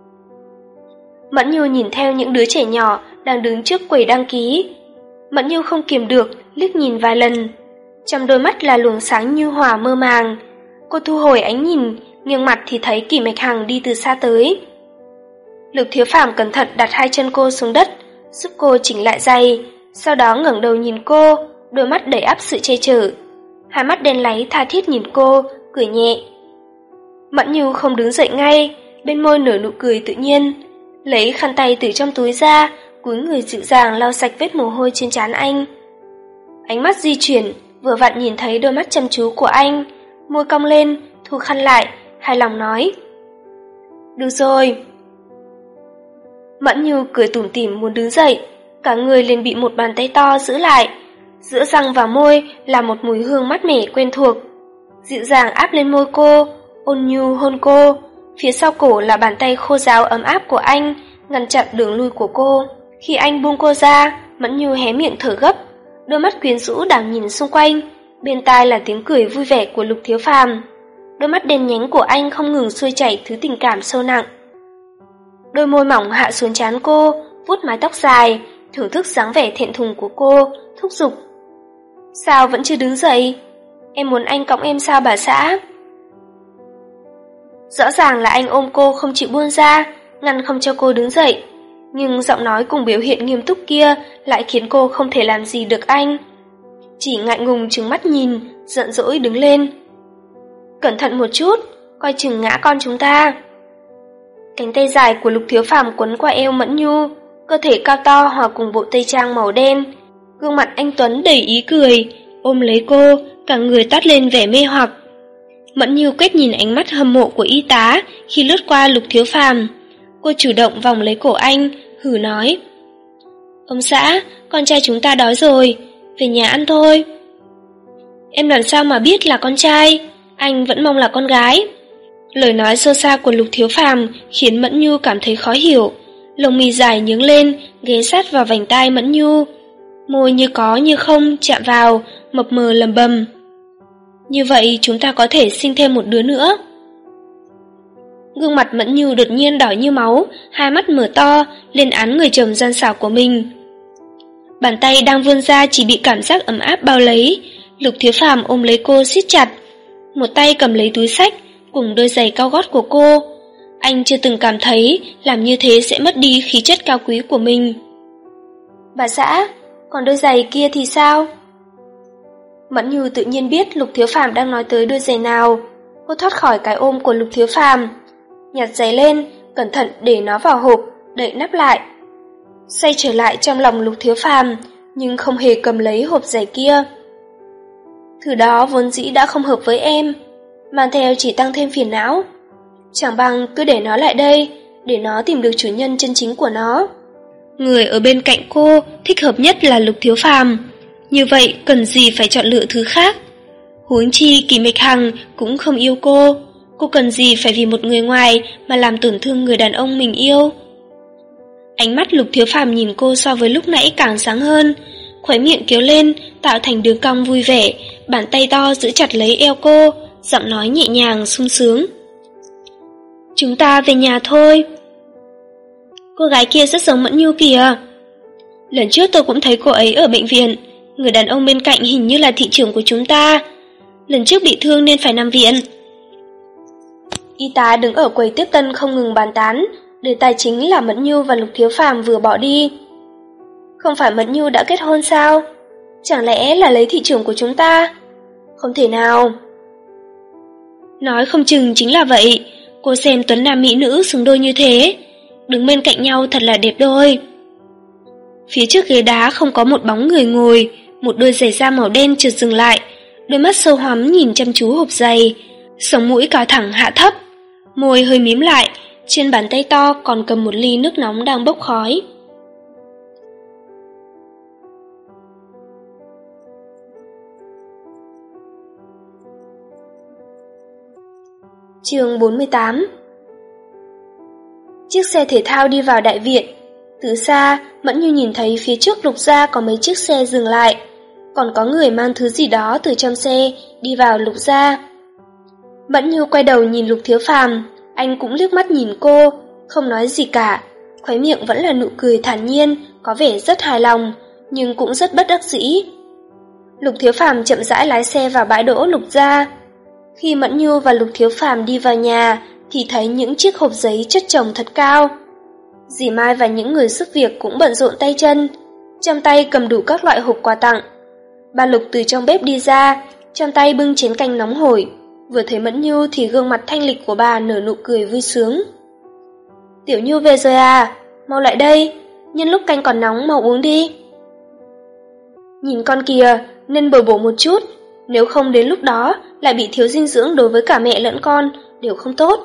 Mẫn Nhu nhìn theo những đứa trẻ nhỏ đang đứng trước quầy đăng ký. Mẫn Nhu không kiềm được, liếc nhìn vài lần. Trong đôi mắt là luồng sáng nhu hòa mơ màng. Cô thu hồi ánh nhìn, nghiêng mặt thì thấy Kỷ Mạch Hằng đi từ xa tới. Lục Thiếu Phàm cẩn thận đặt hai chân cô xuống đất, giúp cô chỉnh lại giày, sau đó ngẩng đầu nhìn cô, đôi mắt đầy ắp sự che chở. Hai mắt đen láy tha thiết nhìn cô, cười nhẹ. Mẫn Nhu không đứng dậy ngay, bên môi nở nụ cười tự nhiên, lấy khăn tay từ trong túi ra, cúi người dịu dàng lau sạch vết mồ hôi trên trán anh. Ánh mắt di chuyển, vừa vặn nhìn thấy đôi mắt chăm chú của anh, môi cong lên, thu khăn lại, hài lòng nói. Được rồi. Mẫn Nhu cười tủm tỉm muốn đứng dậy, cả người liền bị một bàn tay to giữ lại. Giữa răng và môi là một mùi hương mát mẻ quen thuộc. Dịu dàng áp lên môi cô, ôn nhu hôn cô. Phía sau cổ là bàn tay khô ráo ấm áp của anh, ngăn chặn đường lui của cô. Khi anh buông cô ra, Mẫn Nhu hé miệng thở gấp, đôi mắt quyến rũ đảo nhìn xung quanh, bên tai là tiếng cười vui vẻ của Lục Thiếu Phàm. Đôi mắt đen nhánh của anh không ngừng xuôi chảy thứ tình cảm sâu nặng. Đôi môi mỏng hạ xuống trán cô, vuốt mái tóc dài, thưởng thức dáng vẻ thẹn thùng của cô, thúc giục. Sao vẫn chưa đứng dậy? Em muốn anh cõng em sao bà xã? Rõ ràng là anh ôm cô không chịu buông ra, ngăn không cho cô đứng dậy. Nhưng giọng nói cùng biểu hiện nghiêm túc kia lại khiến cô không thể làm gì được anh. Chỉ ngại ngùng trừng mắt nhìn, giận dỗi đứng lên. Cẩn thận một chút, coi chừng ngã con chúng ta. Cánh tay dài của Lục Thiếu Phàm quấn qua eo Mẫn Nhu, cơ thể cao to hòa cùng bộ tây trang màu đen. Gương mặt anh Tuấn đầy ý cười, ôm lấy cô, cả người toát lên vẻ mê hoặc. Mẫn Như quét nhìn ánh mắt hâm mộ của y tá khi lướt qua Lục Thiếu Phàm. Cô chủ động vòng lấy cổ anh, hử nói: "Ông xã, con trai chúng ta đói rồi, về nhà ăn thôi." "Em làm sao mà biết là con trai, anh vẫn mong là con gái." Lời nói sơ xa của Lục Thiếu Phàm khiến Mẫn Nhu cảm thấy khó hiểu, lông mi dài nhướng lên, ghé sát vào vành tai Mẫn Nhu, môi như có như không chạm vào, mập mờ lầm bầm: "Như vậy chúng ta có thể sinh thêm một đứa nữa." Gương mặt Mẫn Nhu đột nhiên đỏ như máu, hai mắt mở to, lên án người chồng gian xảo của mình. Bàn tay đang vươn ra chỉ bị cảm giác ấm áp bao lấy. Lục Thiếu Phàm ôm lấy cô siết chặt, một tay cầm lấy túi xách cùng đôi giày cao gót của cô. Anh chưa từng cảm thấy làm như thế sẽ mất đi khí chất cao quý của mình. "Bà xã, còn đôi giày kia thì sao?" Mẫn Nhu tự nhiên biết Lục Thiếu Phàm đang nói tới đôi giày nào. Cô thoát khỏi cái ôm của Lục Thiếu Phàm, nhặt giày lên, cẩn thận để nó vào hộp, đậy nắp lại. Xoay trở lại trong lòng Lục Thiếu Phàm, nhưng không hề cầm lấy hộp giày kia. "Thứ đó vốn dĩ đã không hợp với em, mang theo chỉ tăng thêm phiền não. Chẳng bằng cứ để nó lại đây, để nó tìm được chủ nhân chân chính của nó." Người ở bên cạnh cô thích hợp nhất là Lục Thiếu Phàm, như vậy cần gì phải chọn lựa thứ khác. Huống chi Kỳ Mịch Hằng cũng không yêu cô, cô cần gì phải vì một người ngoài mà làm tổn thương người đàn ông mình yêu. Ánh mắt Lục Thiếu Phàm nhìn cô so với lúc nãy càng sáng hơn, khóe miệng kéo lên tạo thành đường cong vui vẻ, bàn tay to giữ chặt lấy eo cô, giọng nói nhẹ nhàng sung sướng: "Chúng ta về nhà thôi." Cô gái kia rất giống Mẫn Nhu kìa. Lần trước tôi cũng thấy cô ấy ở bệnh viện, người đàn ông bên cạnh hình như là thị trưởng của chúng ta. Lần trước bị thương nên phải nằm viện. Y tá đứng ở quầy tiếp tân không ngừng bàn tán, đề tài chính là Mẫn Nhu và Lục Thiếu Phàm vừa bỏ đi. Không phải Mẫn Nhu đã kết hôn sao? Chẳng lẽ là lấy thị trưởng của chúng ta? Không thể nào. Nói không chừng chính là vậy. Cô xem tuấn nam mỹ nữ xứng đôi như thế, đứng bên cạnh nhau thật là đẹp đôi. Phía trước ghế đá không có một bóng người ngồi, một đôi giày da màu đen chợt dừng lại, đôi mắt sâu hoắm nhìn chăm chú hộp giày, sống mũi cao thẳng hạ thấp, môi hơi mím lại, trên bàn tay to còn cầm một ly nước nóng đang bốc khói. Chương bốn mươi tám. Chiếc xe thể thao đi vào đại viện. Từ xa, Mẫn Như nhìn thấy phía trước Lục gia có mấy chiếc xe dừng lại, còn có người mang thứ gì đó từ trong xe đi vào Lục gia. Mẫn Như quay đầu nhìn Lục Thiếu Phàm, anh cũng liếc mắt nhìn cô, không nói gì cả, khóe miệng vẫn là nụ cười thản nhiên, có vẻ rất hài lòng, nhưng cũng rất bất đắc dĩ. Lục Thiếu Phàm chậm rãi lái xe vào bãi đỗ Lục gia. Khi Mẫn Như và Lục Thiếu Phàm đi vào nhà, thì thấy những chiếc hộp giấy chất chồng thật cao. Dì Mai và những người giúp việc cũng bận rộn tay chân, trong tay cầm đủ các loại hộp quà tặng. Bà Lục từ trong bếp đi ra, trong tay bưng chén canh nóng hổi. Vừa thấy Mẫn Như thì gương mặt thanh lịch của bà nở nụ cười vui sướng. "Tiểu Như về rồi à? Mau lại đây, nhân lúc canh còn nóng mau uống đi." "Nhìn con kìa, nên bồi bổ một chút, nếu không đến lúc đó lại bị thiếu dinh dưỡng đối với cả mẹ lẫn con, đều không tốt."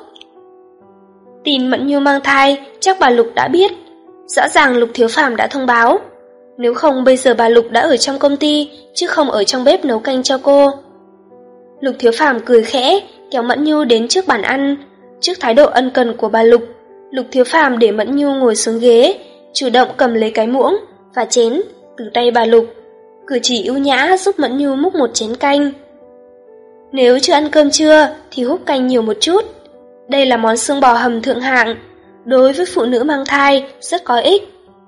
Tin Mẫn Như mang thai chắc bà Lục đã biết, rõ ràng Lục Thiếu Phàm đã thông báo. Nếu không bây giờ bà Lục đã ở trong công ty, chứ không ở trong bếp nấu canh cho cô. Lục Thiếu Phàm cười khẽ, kéo Mẫn Như đến trước bàn ăn. Trước thái độ ân cần của bà Lục, Lục Thiếu Phàm để Mẫn Như ngồi xuống ghế, chủ động cầm lấy cái muỗng và chén từ tay bà Lục, cử chỉ ưu nhã giúp Mẫn Như múc một chén canh. "Nếu chưa ăn cơm trưa thì húp canh nhiều một chút. Đây là món xương bò hầm thượng hạng, đối với phụ nữ mang thai rất có ích."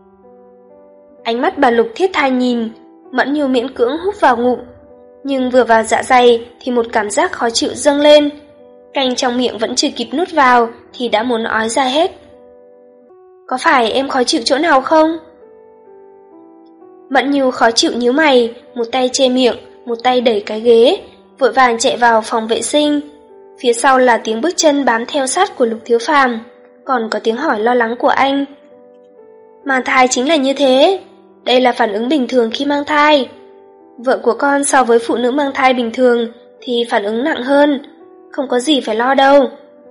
Ánh mắt bà Lục thiết tha nhìn, Mẫn Như miễn cưỡng húp vào ngụm, nhưng vừa vào dạ dày thì một cảm giác khó chịu dâng lên. Canh trong miệng vẫn chưa kịp nuốt vào thì đã muốn ói ra hết. "Có phải em khó chịu chỗ nào không?" Mẫn Như khó chịu nhíu mày, một tay che miệng, một tay đẩy cái ghế, vội vàng chạy vào phòng vệ sinh. Phía sau là tiếng bước chân bám theo sát của Lục Thiếu Phàm, còn có tiếng hỏi lo lắng của anh. Mang thai chính là như thế. Đây là phản ứng bình thường khi mang thai. Vợ của con so với phụ nữ mang thai bình thường thì phản ứng nặng hơn, không có gì phải lo đâu.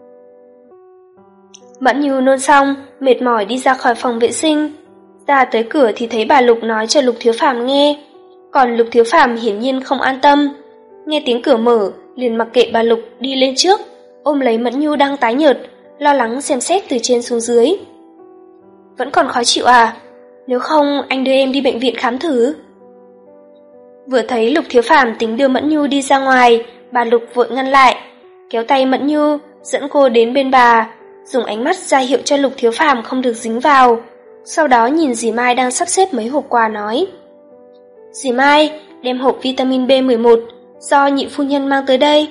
Mẫn Nhu nôn xong, mệt mỏi đi ra khỏi phòng vệ sinh. Ra tới cửa thì thấy bà Lục nói cho Lục Thiếu Phàm nghe. Còn Lục Thiếu Phàm hiển nhiên không an tâm. Nghe tiếng cửa mở, liền mặc kệ bà Lục đi lên trước, ôm lấy Mẫn Nhu đang tái nhợt, lo lắng xem xét từ trên xuống dưới. Vẫn còn khó chịu à? Nếu không, anh đưa em đi bệnh viện khám thử. Vừa thấy Lục Thiếu Phàm tính đưa Mẫn Nhu đi ra ngoài, bà Lục vội ngăn lại, kéo tay Mẫn Nhu, dẫn cô đến bên bà, dùng ánh mắt ra hiệu cho Lục Thiếu Phàm không được dính vào. Sau đó nhìn dì Mai đang sắp xếp mấy hộp quà nói: Dì Mai, đem hộp vitamin B mười một do nhị phu nhân mang tới đây.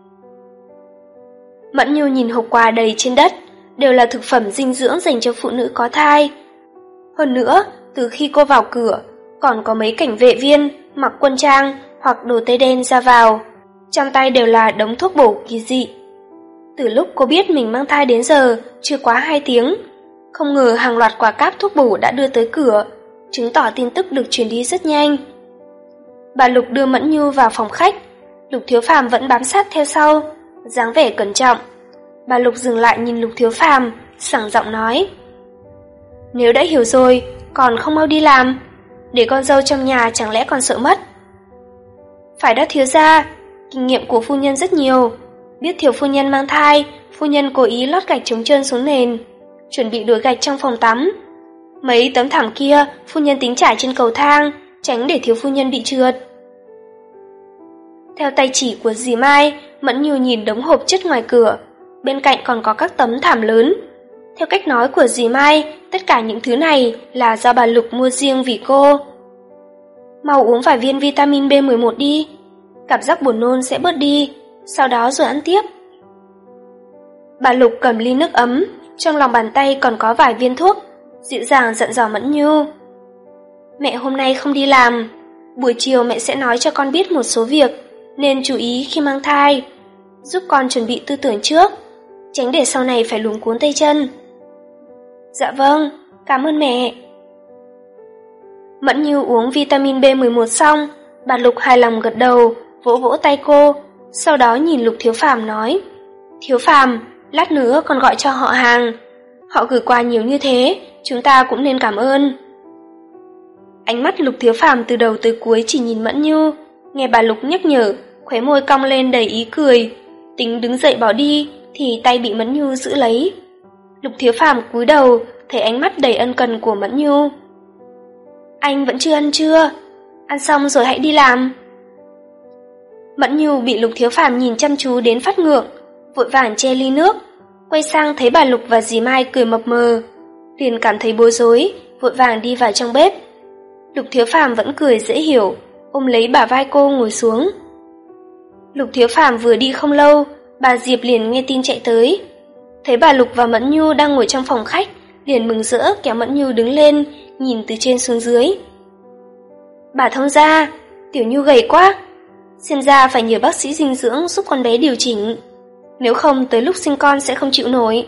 Mẫn Nhu nhìn hộp quà đầy trên đất, đều là thực phẩm dinh dưỡng dành cho phụ nữ có thai. Hơn nữa, từ khi cô vào cửa, còn có mấy cảnh vệ viên mặc quân trang hoặc đồ tây đen ra vào, trong tay đều là đống thuốc bổ kỳ dị. Từ lúc cô biết mình mang thai đến giờ, chưa quá hai tiếng, không ngờ hàng loạt quả cáp thuốc bổ đã đưa tới cửa, chứng tỏ tin tức được truyền đi rất nhanh. Bà Lục đưa Mẫn Nhu vào phòng khách, Lục Thiếu Phàm vẫn bám sát theo sau, dáng vẻ cẩn trọng. Bà Lục dừng lại nhìn Lục Thiếu Phàm, sảng giọng nói: Nếu đã hiểu rồi, còn không mau đi làm, để con dâu trong nhà chẳng lẽ còn sợ mất. Phải đó thiếu gia, kinh nghiệm của phu nhân rất nhiều, biết thiếu phu nhân mang thai, phu nhân cố ý lót gạch chống trơn xuống nền, chuẩn bị đổ gạch trong phòng tắm. Mấy tấm thảm kia phu nhân tính trải trên cầu thang, tránh để thiếu phu nhân bị trượt. Theo tay chỉ của dì Mai, Mẫn Nhu nhìn đống hộp chất ngoài cửa, bên cạnh còn có các tấm thảm lớn. Theo cách nói của dì Mai, tất cả những thứ này là do bà Lục mua riêng vì cô. Mau uống vài viên vitamin B mười một đi, cảm giác buồn nôn sẽ bớt đi, sau đó rồi ăn tiếp. Bà Lục cầm ly nước ấm, trong lòng bàn tay còn có vài viên thuốc, dịu dàng dặn dò Mẫn Nhu: Mẹ hôm nay không đi làm, buổi chiều mẹ sẽ nói cho con biết một số việc nên chú ý khi mang thai, giúp con chuẩn bị tư tưởng trước, tránh để sau này phải luống cuống tay chân. Dạ vâng, cảm ơn mẹ. Mẫn Nhu uống vitamin B mười một xong, bà Lục hài lòng gật đầu, vỗ vỗ tay cô, sau đó nhìn Lục Thiếu Phàm nói: Thiếu Phàm, lát nữa con gọi cho họ hàng, họ gửi quà nhiều như thế, chúng ta cũng nên cảm ơn. Ánh mắt Lục Thiếu Phàm từ đầu tới cuối chỉ nhìn Mẫn Nhu, nghe bà Lục nhắc nhở, khóe môi cong lên đầy ý cười, tính đứng dậy bỏ đi thì tay bị Mẫn Nhu giữ lấy. Lục Thiếu Phàm cúi đầu, thấy ánh mắt đầy ân cần của Mẫn Nhu. Anh vẫn chưa ăn chưa? Ăn xong rồi hãy đi làm. Mẫn Nhu bị Lục Thiếu Phàm nhìn chăm chú đến phát ngượng, vội vàng che ly nước, quay sang thấy bà Lục và dì Mai cười mập mờ, liền cảm thấy bối rối, vội vàng đi vào trong bếp. Lục Thiếu Phàm vẫn cười dễ hiểu, ôm lấy bả vai cô ngồi xuống. Lục Thiếu Phàm vừa đi không lâu, bà Diệp liền nghe tin chạy tới. Thấy bà Lục và Mẫn Nhu đang ngồi trong phòng khách, liền mừng rỡ kéo Mẫn Nhu đứng lên, nhìn từ trên xuống dưới. Bà thông gia, Tiểu Nhu gầy quá, xem ra phải nhờ bác sĩ dinh dưỡng giúp con bé điều chỉnh, nếu không tới lúc sinh con sẽ không chịu nổi.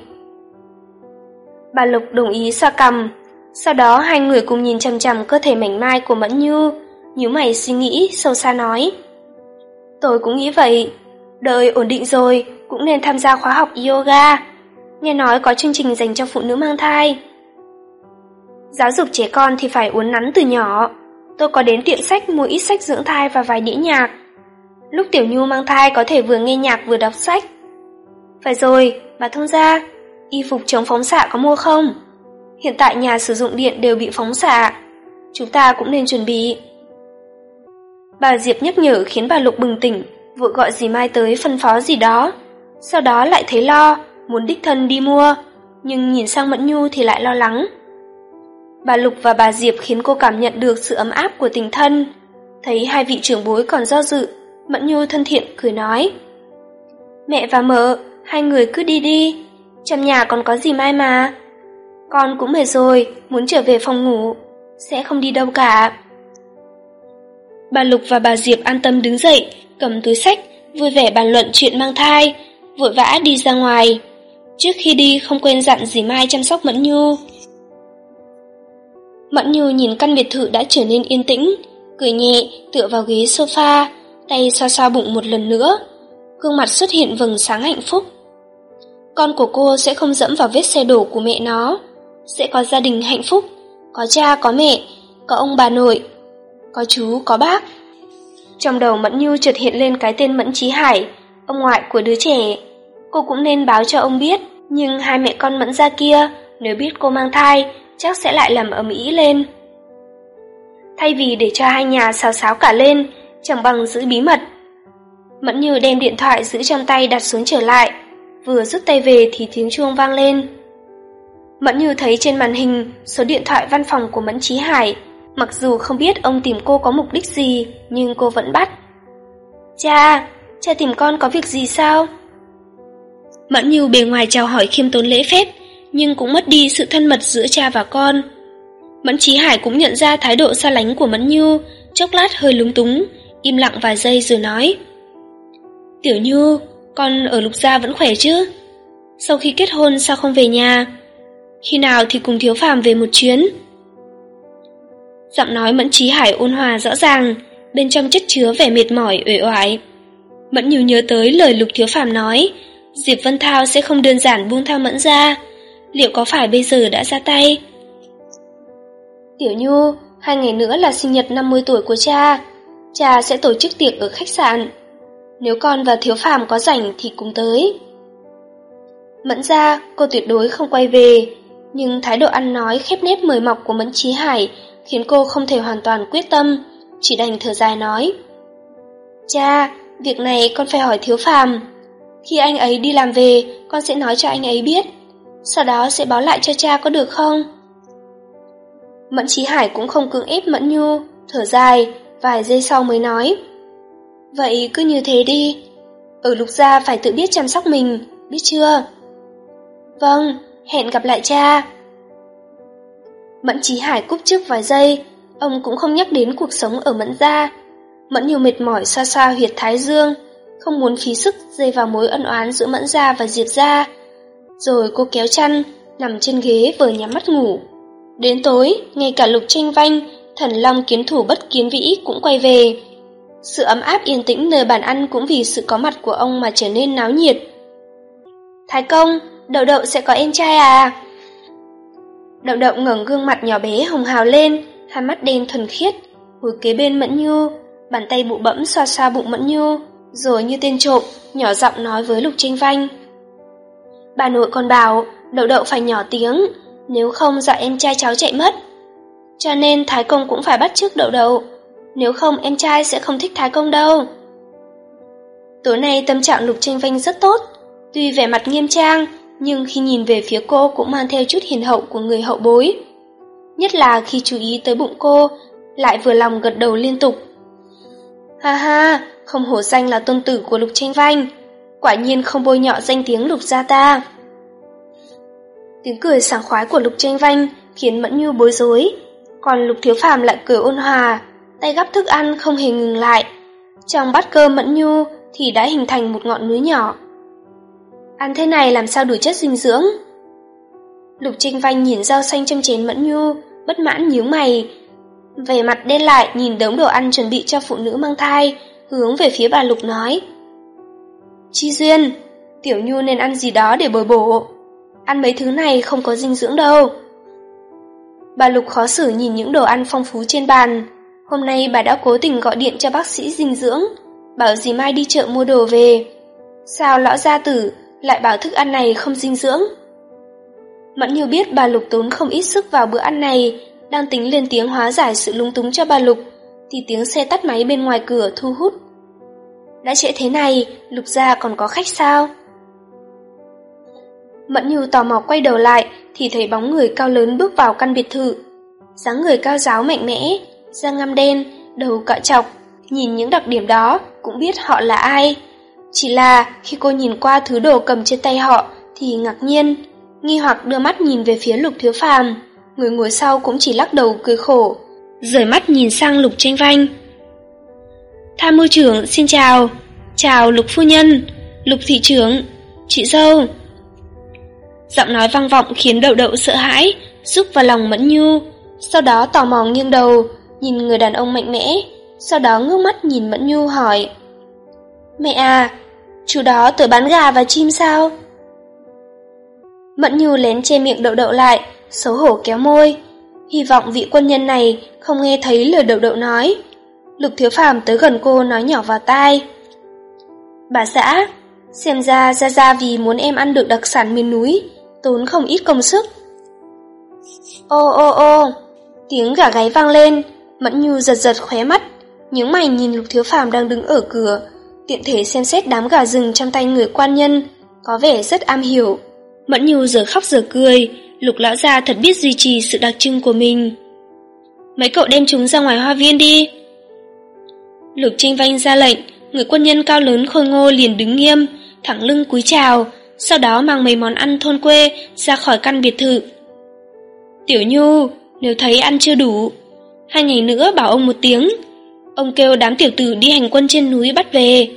Bà Lục đồng ý xoa cằm, sau đó hai người cùng nhìn chằm chằm cơ thể mảnh mai của Mẫn Nhu, nhíu mày suy nghĩ, sâu xa nói: Tôi cũng nghĩ vậy, đợi ổn định rồi cũng nên tham gia khóa học yoga, nghe nói có chương trình dành cho phụ nữ mang thai. Giáo dục trẻ con thì phải uốn nắn từ nhỏ, tôi có đến tiệm sách mua ít sách dưỡng thai và vài đĩa nhạc. Lúc Tiểu Nhu mang thai có thể vừa nghe nhạc vừa đọc sách. Phải rồi, bà thông gia, y phục chống phóng xạ có mua không? Hiện tại nhà sử dụng điện đều bị phóng xạ, chúng ta cũng nên chuẩn bị. Bà Diệp nhắc nhở khiến bà Lục bừng tỉnh, vội gọi dì Mai tới phân phó gì đó, sau đó lại thấy lo, muốn đích thân đi mua, nhưng nhìn sang Mẫn Nhu thì lại lo lắng. Bà Lục và bà Diệp khiến cô cảm nhận được sự ấm áp của tình thân. Thấy hai vị trưởng bối còn do dự, Mẫn Nhu thân thiện cười nói: Mẹ và mợ, hai người cứ đi đi, trong nhà còn có dì Mai mà. Con cũng mệt rồi, muốn trở về phòng ngủ, sẽ không đi đâu cả. Bà Lục và bà Diệp an tâm đứng dậy, cầm túi xách, vui vẻ bàn luận chuyện mang thai, vội vã đi ra ngoài. Trước khi đi không quên dặn dì Mai chăm sóc Mẫn Nhu. Mẫn Nhu nhìn căn biệt thự đã trở nên yên tĩnh, cười nhẹ tựa vào ghế sofa, tay xoa xoa bụng một lần nữa, gương mặt xuất hiện vầng sáng hạnh phúc. Con của cô sẽ không dẫm vào vết xe đổ của mẹ nó, sẽ có gia đình hạnh phúc, có cha có mẹ, có ông bà nội, có chú có bác. Trong đầu Mẫn Nhu chợt hiện lên cái tên Mẫn Chí Hải, ông ngoại của đứa trẻ. Cô cũng nên báo cho ông biết, nhưng hai mẹ con Mẫn gia kia nếu biết cô mang thai chắc sẽ lại làm ầm ĩ lên. Thay vì để cho hai nhà xào xáo cả lên, chẳng bằng giữ bí mật. Mẫn Như đem điện thoại giữ trong tay đặt xuống trở lại, vừa rút tay về thì tiếng chuông vang lên. Mẫn Như thấy trên màn hình số điện thoại văn phòng của Mẫn Chí Hải. Mặc dù không biết ông tìm cô có mục đích gì, nhưng cô vẫn bắt. Cha, cha tìm con có việc gì sao? Mẫn Như bề ngoài chào hỏi khiêm tốn lễ phép, nhưng cũng mất đi sự thân mật giữa cha và con. Mẫn Chí Hải cũng nhận ra thái độ xa lánh của Mẫn Như, chốc lát hơi lúng túng, im lặng vài giây rồi nói. Tiểu Như, con ở Lục Gia vẫn khỏe chứ? Sau khi kết hôn sao không về nhà? Khi nào thì cùng Thiếu Phàm về một chuyến? Giọng nói Mẫn Chí Hải ôn hòa rõ ràng, bên trong chất chứa vẻ mệt mỏi uể oải. Mẫn Như nhớ tới lời Lục Thiếu Phàm nói, Diệp Vân Thao sẽ không đơn giản buông tha Mẫn gia. Liệu có phải bây giờ đã ra tay? Tiểu Nhu, hai ngày nữa là sinh nhật năm mươi tuổi của cha. Cha sẽ tổ chức tiệc ở khách sạn. Nếu con và Thiếu Phàm có rảnh thì cùng tới. Mẫn gia, cô tuyệt đối không quay về, nhưng thái độ ăn nói khép nép mời mọc của Mẫn Chí Hải khiến cô không thể hoàn toàn quyết tâm, chỉ đành thở dài nói. Cha, việc này con phải hỏi Thiếu Phàm. Khi anh ấy đi làm về, con sẽ nói cho anh ấy biết. Sau đó sẽ báo lại cho cha có được không? Mẫn Chí Hải cũng không cưỡng ép Mẫn Nhu, thở dài, vài giây sau mới nói. Vậy cứ như thế đi. Ở Lục Gia phải tự biết chăm sóc mình, biết chưa? Vâng, hẹn gặp lại cha. Mẫn Chí Hải cúp trước vài giây, ông cũng không nhắc đến cuộc sống ở Mẫn gia. Mẫn Nhu mệt mỏi xoa xoa huyệt thái dương, không muốn phí sức dây vào mối ân oán giữa Mẫn gia và Diệp gia. Rồi cô kéo chăn, nằm trên ghế vừa nhắm mắt ngủ. Đến tối, ngay cả Lục Tranh Vanh, thần long kiến thủ Bất Kiến Vĩ cũng quay về. Sự ấm áp yên tĩnh nơi bàn ăn cũng vì sự có mặt của ông mà trở nên náo nhiệt. Thái công, Đậu Đậu sẽ có em trai à? Đậu Đậu ngẩng gương mặt nhỏ bé hồng hào lên, hai mắt đen thuần khiết, ngồi kế bên Mẫn Nhu, bàn tay bụ bẫm xoa xoa bụng Mẫn Nhu, rồi như tên trộm, nhỏ giọng nói với Lục Tranh Vanh. Bà nội còn bảo Đậu Đậu phải nhỏ tiếng, nếu không dọa em trai cháu chạy mất. Cho nên Thái công cũng phải bắt chước Đậu Đậu, nếu không em trai sẽ không thích Thái công đâu. Tối nay tâm trạng Lục Tranh Vanh rất tốt, tuy vẻ mặt nghiêm trang, nhưng khi nhìn về phía cô cũng mang theo chút hiền hậu của người hậu bối. Nhất là khi chú ý tới bụng cô, lại vừa lòng gật đầu liên tục. Ha ha, không hổ danh là tôn tử của Lục Tranh Vanh, quả nhiên không bôi nhọ danh tiếng Lục gia ta. Tiếng cười sảng khoái của Lục Tranh Vanh khiến Mẫn Nhu bối rối, còn Lục Thiếu Phàm lại cười ôn hòa, tay gắp thức ăn không hề ngừng lại. Trong bát cơm Mẫn Nhu thì đã hình thành một ngọn núi nhỏ. Ăn thế này làm sao đủ chất dinh dưỡng? Lục Tranh Vanh nhìn rau xanh trong chén Mẫn Nhu, bất mãn nhướng mày, vẻ mặt đen lại nhìn đống đồ ăn chuẩn bị cho phụ nữ mang thai, hướng về phía bà Lục nói. Chi Duyên, Tiểu Nhu nên ăn gì đó để bồi bổ. Ăn mấy thứ này không có dinh dưỡng đâu. Bà Lục khó xử nhìn những đồ ăn phong phú trên bàn. Hôm nay bà đã cố tình gọi điện cho bác sĩ dinh dưỡng, bảo dì Mai đi chợ mua đồ về. Sao lão gia tử lại bảo thức ăn này không dinh dưỡng? Mẫn Như biết bà Lục tốn không ít sức vào bữa ăn này, đang tính lên tiếng hóa giải sự lung túng cho bà Lục, thì tiếng xe tắt máy bên ngoài cửa thu hút. Đã trễ thế này, Lục gia còn có khách sao? Mẫn Như tò mò quay đầu lại thì thấy bóng người cao lớn bước vào căn biệt thự. Dáng người cao ráo mạnh mẽ, da ngăm đen, đầu cạo chọc, nhìn những đặc điểm đó cũng biết họ là ai. Chỉ là khi cô nhìn qua thứ đồ cầm trên tay họ thì ngạc nhiên, nghi hoặc đưa mắt nhìn về phía Lục Thiếu Phàm. Người ngồi sau cũng chỉ lắc đầu cười khổ, rời mắt nhìn sang Lục Tranh Vanh. Tham mưu trưởng xin chào. Chào Lục phu nhân, Lục thị trưởng, chị dâu. Giọng nói vang vọng khiến Đậu Đậu sợ hãi, rúc vào lòng Mẫn Nhu. sau đó tò mò nghiêng đầu, nhìn người đàn ông mạnh mẽ, sau đó ngước mắt nhìn Mẫn Nhu hỏi: Mẹ à, chú đó tới bán gà và chim sao? Mẫn Nhu lén che miệng Đậu Đậu lại, xấu hổ kéo môi, hy vọng vị quân nhân này không nghe thấy lời Đậu Đậu nói. Lục Thiếu Phàm tới gần cô nói nhỏ vào tai: Bà xã, xem ra Gia Gia vì muốn em ăn được đặc sản miền núi, tốn không ít công sức. Ô ô ô, tiếng gà gáy vang lên, Mẫn Nhu giật giật khóe mắt, nhướng mày nhìn Lục Thiếu Phàm đang đứng ở cửa, tiện thể xem xét đám gà rừng trong tay người quan nhân, có vẻ rất am hiểu. Mẫn Nhu giờ khóc giờ cười, Lục lão gia thật biết duy trì sự đặc trưng của mình. Mấy cậu đem chúng ra ngoài hoa viên đi. Lục Trinh Vanh ra lệnh, người quân nhân cao lớn khôi ngô liền đứng nghiêm, thẳng lưng cúi chào, sau đó mang mấy món ăn thôn quê ra khỏi căn biệt thự. Tiểu Nhu, nếu thấy ăn chưa đủ, hai ngày nữa bảo ông một tiếng, ông kêu đám tiểu tử đi hành quân trên núi bắt về.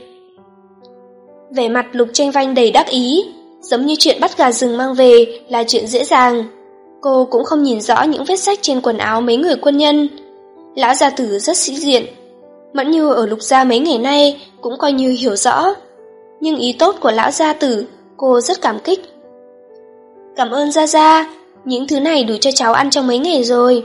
Vẻ mặt Lục Tranh Vanh đầy đắc ý, giống như chuyện bắt gà rừng mang về là chuyện dễ dàng. Cô cũng không nhìn rõ những vết rách trên quần áo mấy người quân nhân. Lão gia tử rất sĩ diện. Mẫn Nhu ở Lục gia mấy ngày nay cũng coi như hiểu rõ, nhưng ý tốt của lão gia tử cô rất cảm kích. Cảm ơn Gia Gia, những thứ này đủ cho cháu ăn trong mấy ngày rồi.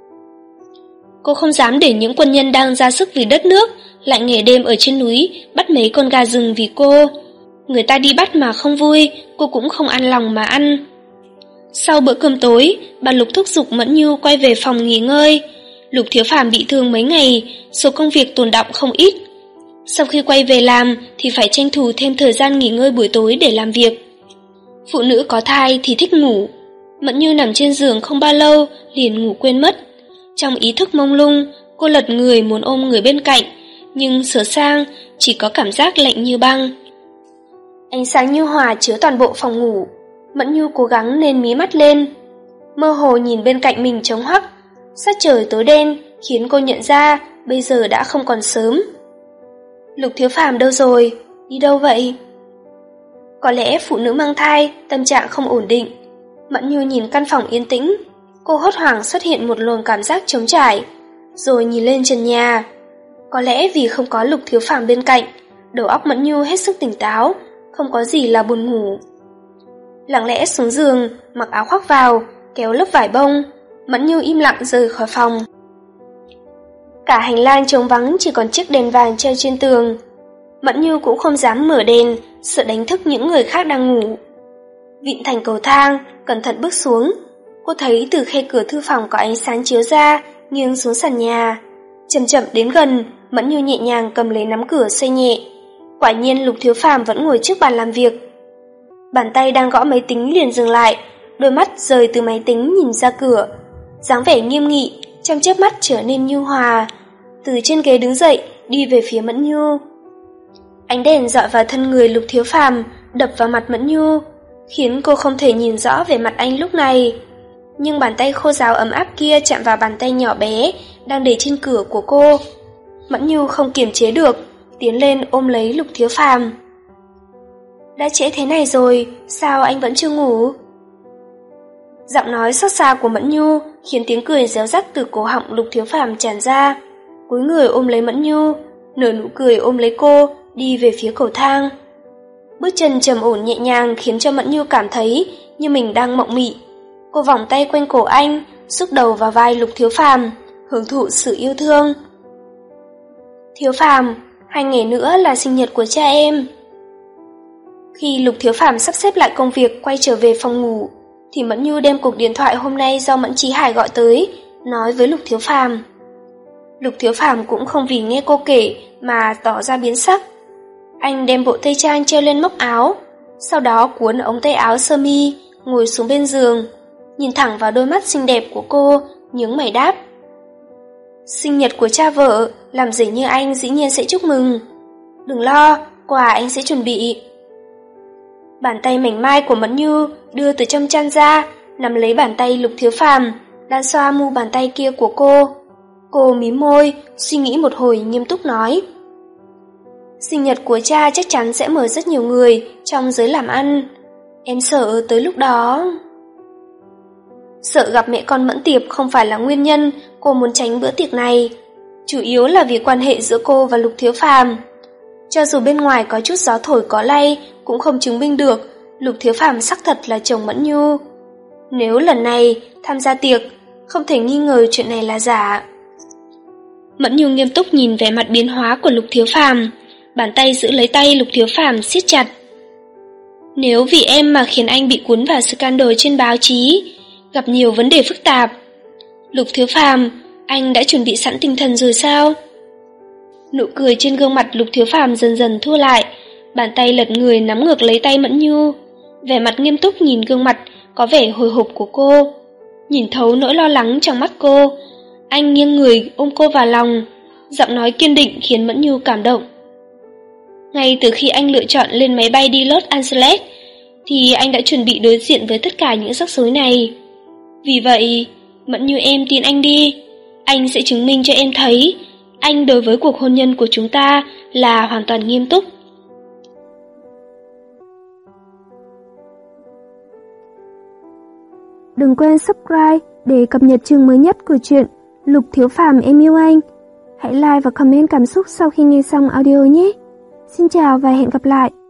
Cô không dám để những quân nhân đang ra sức vì đất nước lại ngày đêm ở trên núi bắt mấy con gà rừng vì cô. Người ta đi bắt mà không vui, cô cũng không ăn lòng mà ăn. Sau bữa cơm tối, bà Lục thúc giục Mẫn Nhu quay về phòng nghỉ ngơi. Lục Thiếu Phàm bị thương mấy ngày, số công việc tồn đọng không ít. Sau khi quay về làm thì phải tranh thủ thêm thời gian nghỉ ngơi buổi tối để làm việc. Phụ nữ có thai thì thích ngủ. Mẫn Nhu nằm trên giường không bao lâu liền ngủ quên mất. Trong ý thức mông lung, cô lật người muốn ôm người bên cạnh, nhưng sửa sang chỉ có cảm giác lạnh như băng. Ánh sáng nhu hòa chiếu toàn bộ phòng ngủ. Mẫn Nhu cố gắng nên mí mắt lên, mơ hồ nhìn bên cạnh mình trống hoắc. Sắc trời tối đen khiến cô nhận ra bây giờ đã không còn sớm. Lục Thiếu Phàm đâu rồi? Đi đâu vậy? Có lẽ phụ nữ mang thai tâm trạng không ổn định. Mẫn Nhu nhìn căn phòng yên tĩnh, cô hốt hoảng xuất hiện một luồng cảm giác trống trải, rồi nhìn lên trần nhà. Có lẽ vì không có Lục Thiếu Phàm bên cạnh, đầu óc Mẫn Nhu hết sức tỉnh táo, không có gì là buồn ngủ. Lặng lẽ xuống giường, mặc áo khoác vào, kéo lớp vải bông, Mẫn Nhu im lặng rời khỏi phòng. Cả hành lang trống vắng, chỉ còn chiếc đèn vàng treo trên tường. Mẫn Nhu cũng không dám mở đèn, sợ đánh thức những người khác đang ngủ. Vịn thành cầu thang, cẩn thận bước xuống. Cô thấy từ khe cửa thư phòng có ánh sáng chiếu ra, nghiêng xuống sàn nhà. Chậm chậm đến gần, Mẫn Nhu nhẹ nhàng cầm lấy nắm cửa xoay nhẹ. Quả nhiên Lục Thiếu Phàm vẫn ngồi trước bàn làm việc. Bàn tay đang gõ máy tính liền dừng lại, đôi mắt rời từ máy tính nhìn ra cửa, dáng vẻ nghiêm nghị trong chớp mắt trở nên nhu hòa. Từ trên ghế đứng dậy, đi về phía Mẫn Nhu. Ánh đèn dọi vào thân người Lục Thiếu Phàm, đập vào mặt Mẫn Nhu, khiến cô không thể nhìn rõ về mặt anh lúc này. Nhưng bàn tay khô ráo ấm áp kia chạm vào bàn tay nhỏ bé đang để trên cửa của cô. Mẫn Nhu không kiềm chế được, tiến lên ôm lấy Lục Thiếu Phàm. Đã trễ thế này rồi, sao anh vẫn chưa ngủ? Giọng nói xót xa của Mẫn Nhu khiến tiếng cười réo rắt từ cổ họng Lục Thiếu Phàm tràn ra. Cúi người ôm lấy Mẫn Nhu, nở nụ cười ôm lấy cô, đi về phía cầu thang. Bước chân trầm ổn nhẹ nhàng khiến cho Mẫn Nhu cảm thấy như mình đang mộng mị. Cô vòng tay quanh cổ anh, xúc đầu vào vai Lục Thiếu Phàm, hưởng thụ sự yêu thương. Thiếu Phàm, hai ngày nữa là sinh nhật của cha em. Khi Lục Thiếu Phàm sắp xếp lại công việc quay trở về phòng ngủ, thì Mẫn Nhu đem cuộc điện thoại hôm nay do Mẫn Chí Hải gọi tới, nói với Lục Thiếu Phàm. Lục Thiếu Phàm cũng không vì nghe cô kể mà tỏ ra biến sắc. Anh đem bộ tây trang treo lên móc áo, sau đó cuốn ống tay áo sơ mi, ngồi xuống bên giường, nhìn thẳng vào đôi mắt xinh đẹp của cô, nhướng mày đáp. Sinh nhật của cha vợ, làm rể như anh dĩ nhiên sẽ chúc mừng. Đừng lo, quà anh sẽ chuẩn bị. Bàn tay mảnh mai của Mẫn Nhu đưa từ trong chăn ra, nắm lấy bàn tay Lục Thiếu Phàm, đang xoa mu bàn tay kia của cô. Cô mím môi, suy nghĩ một hồi nghiêm túc nói. Sinh nhật của cha chắc chắn sẽ mời rất nhiều người trong giới làm ăn. Em sợ tới lúc đó... Sợ gặp mẹ con Mẫn Tiệp không phải là nguyên nhân cô muốn tránh bữa tiệc này, chủ yếu là vì quan hệ giữa cô và Lục Thiếu Phàm. Cho dù bên ngoài có chút gió thổi có lay cũng không chứng minh được Lục Thiếu Phàm xác thật là chồng Mẫn Nhu. Nếu lần này tham gia tiệc, không thể nghi ngờ chuyện này là giả. Mẫn Nhu nghiêm túc nhìn vẻ mặt biến hóa của Lục Thiếu Phàm, bàn tay giữ lấy tay Lục Thiếu Phàm siết chặt. Nếu vì em mà khiến anh bị cuốn vào scandal trên báo chí, gặp nhiều vấn đề phức tạp, Lục Thiếu Phàm, anh đã chuẩn bị sẵn tinh thần rồi sao? Nụ cười trên gương mặt Lục Thiếu Phàm dần dần thua lại, bàn tay lật người nắm ngược lấy tay Mẫn Nhu, vẻ mặt nghiêm túc nhìn gương mặt có vẻ hồi hộp của cô, nhìn thấu nỗi lo lắng trong mắt cô. Anh nghiêng người ôm cô vào lòng, giọng nói kiên định khiến Mẫn Nhu cảm động. Ngay từ khi anh lựa chọn lên máy bay đi Los Angeles, thì anh đã chuẩn bị đối diện với tất cả những rắc rối này. Vì vậy, Mẫn Nhu em tin anh đi, anh sẽ chứng minh cho em thấy anh đối với cuộc hôn nhân của chúng ta là hoàn toàn nghiêm túc. Đừng quên subscribe để cập nhật chương mới nhất của truyện Lục Thiếu Phàm Em Yêu Anh. Hãy like và comment cảm xúc sau khi nghe xong audio nhé. Xin chào và hẹn gặp lại.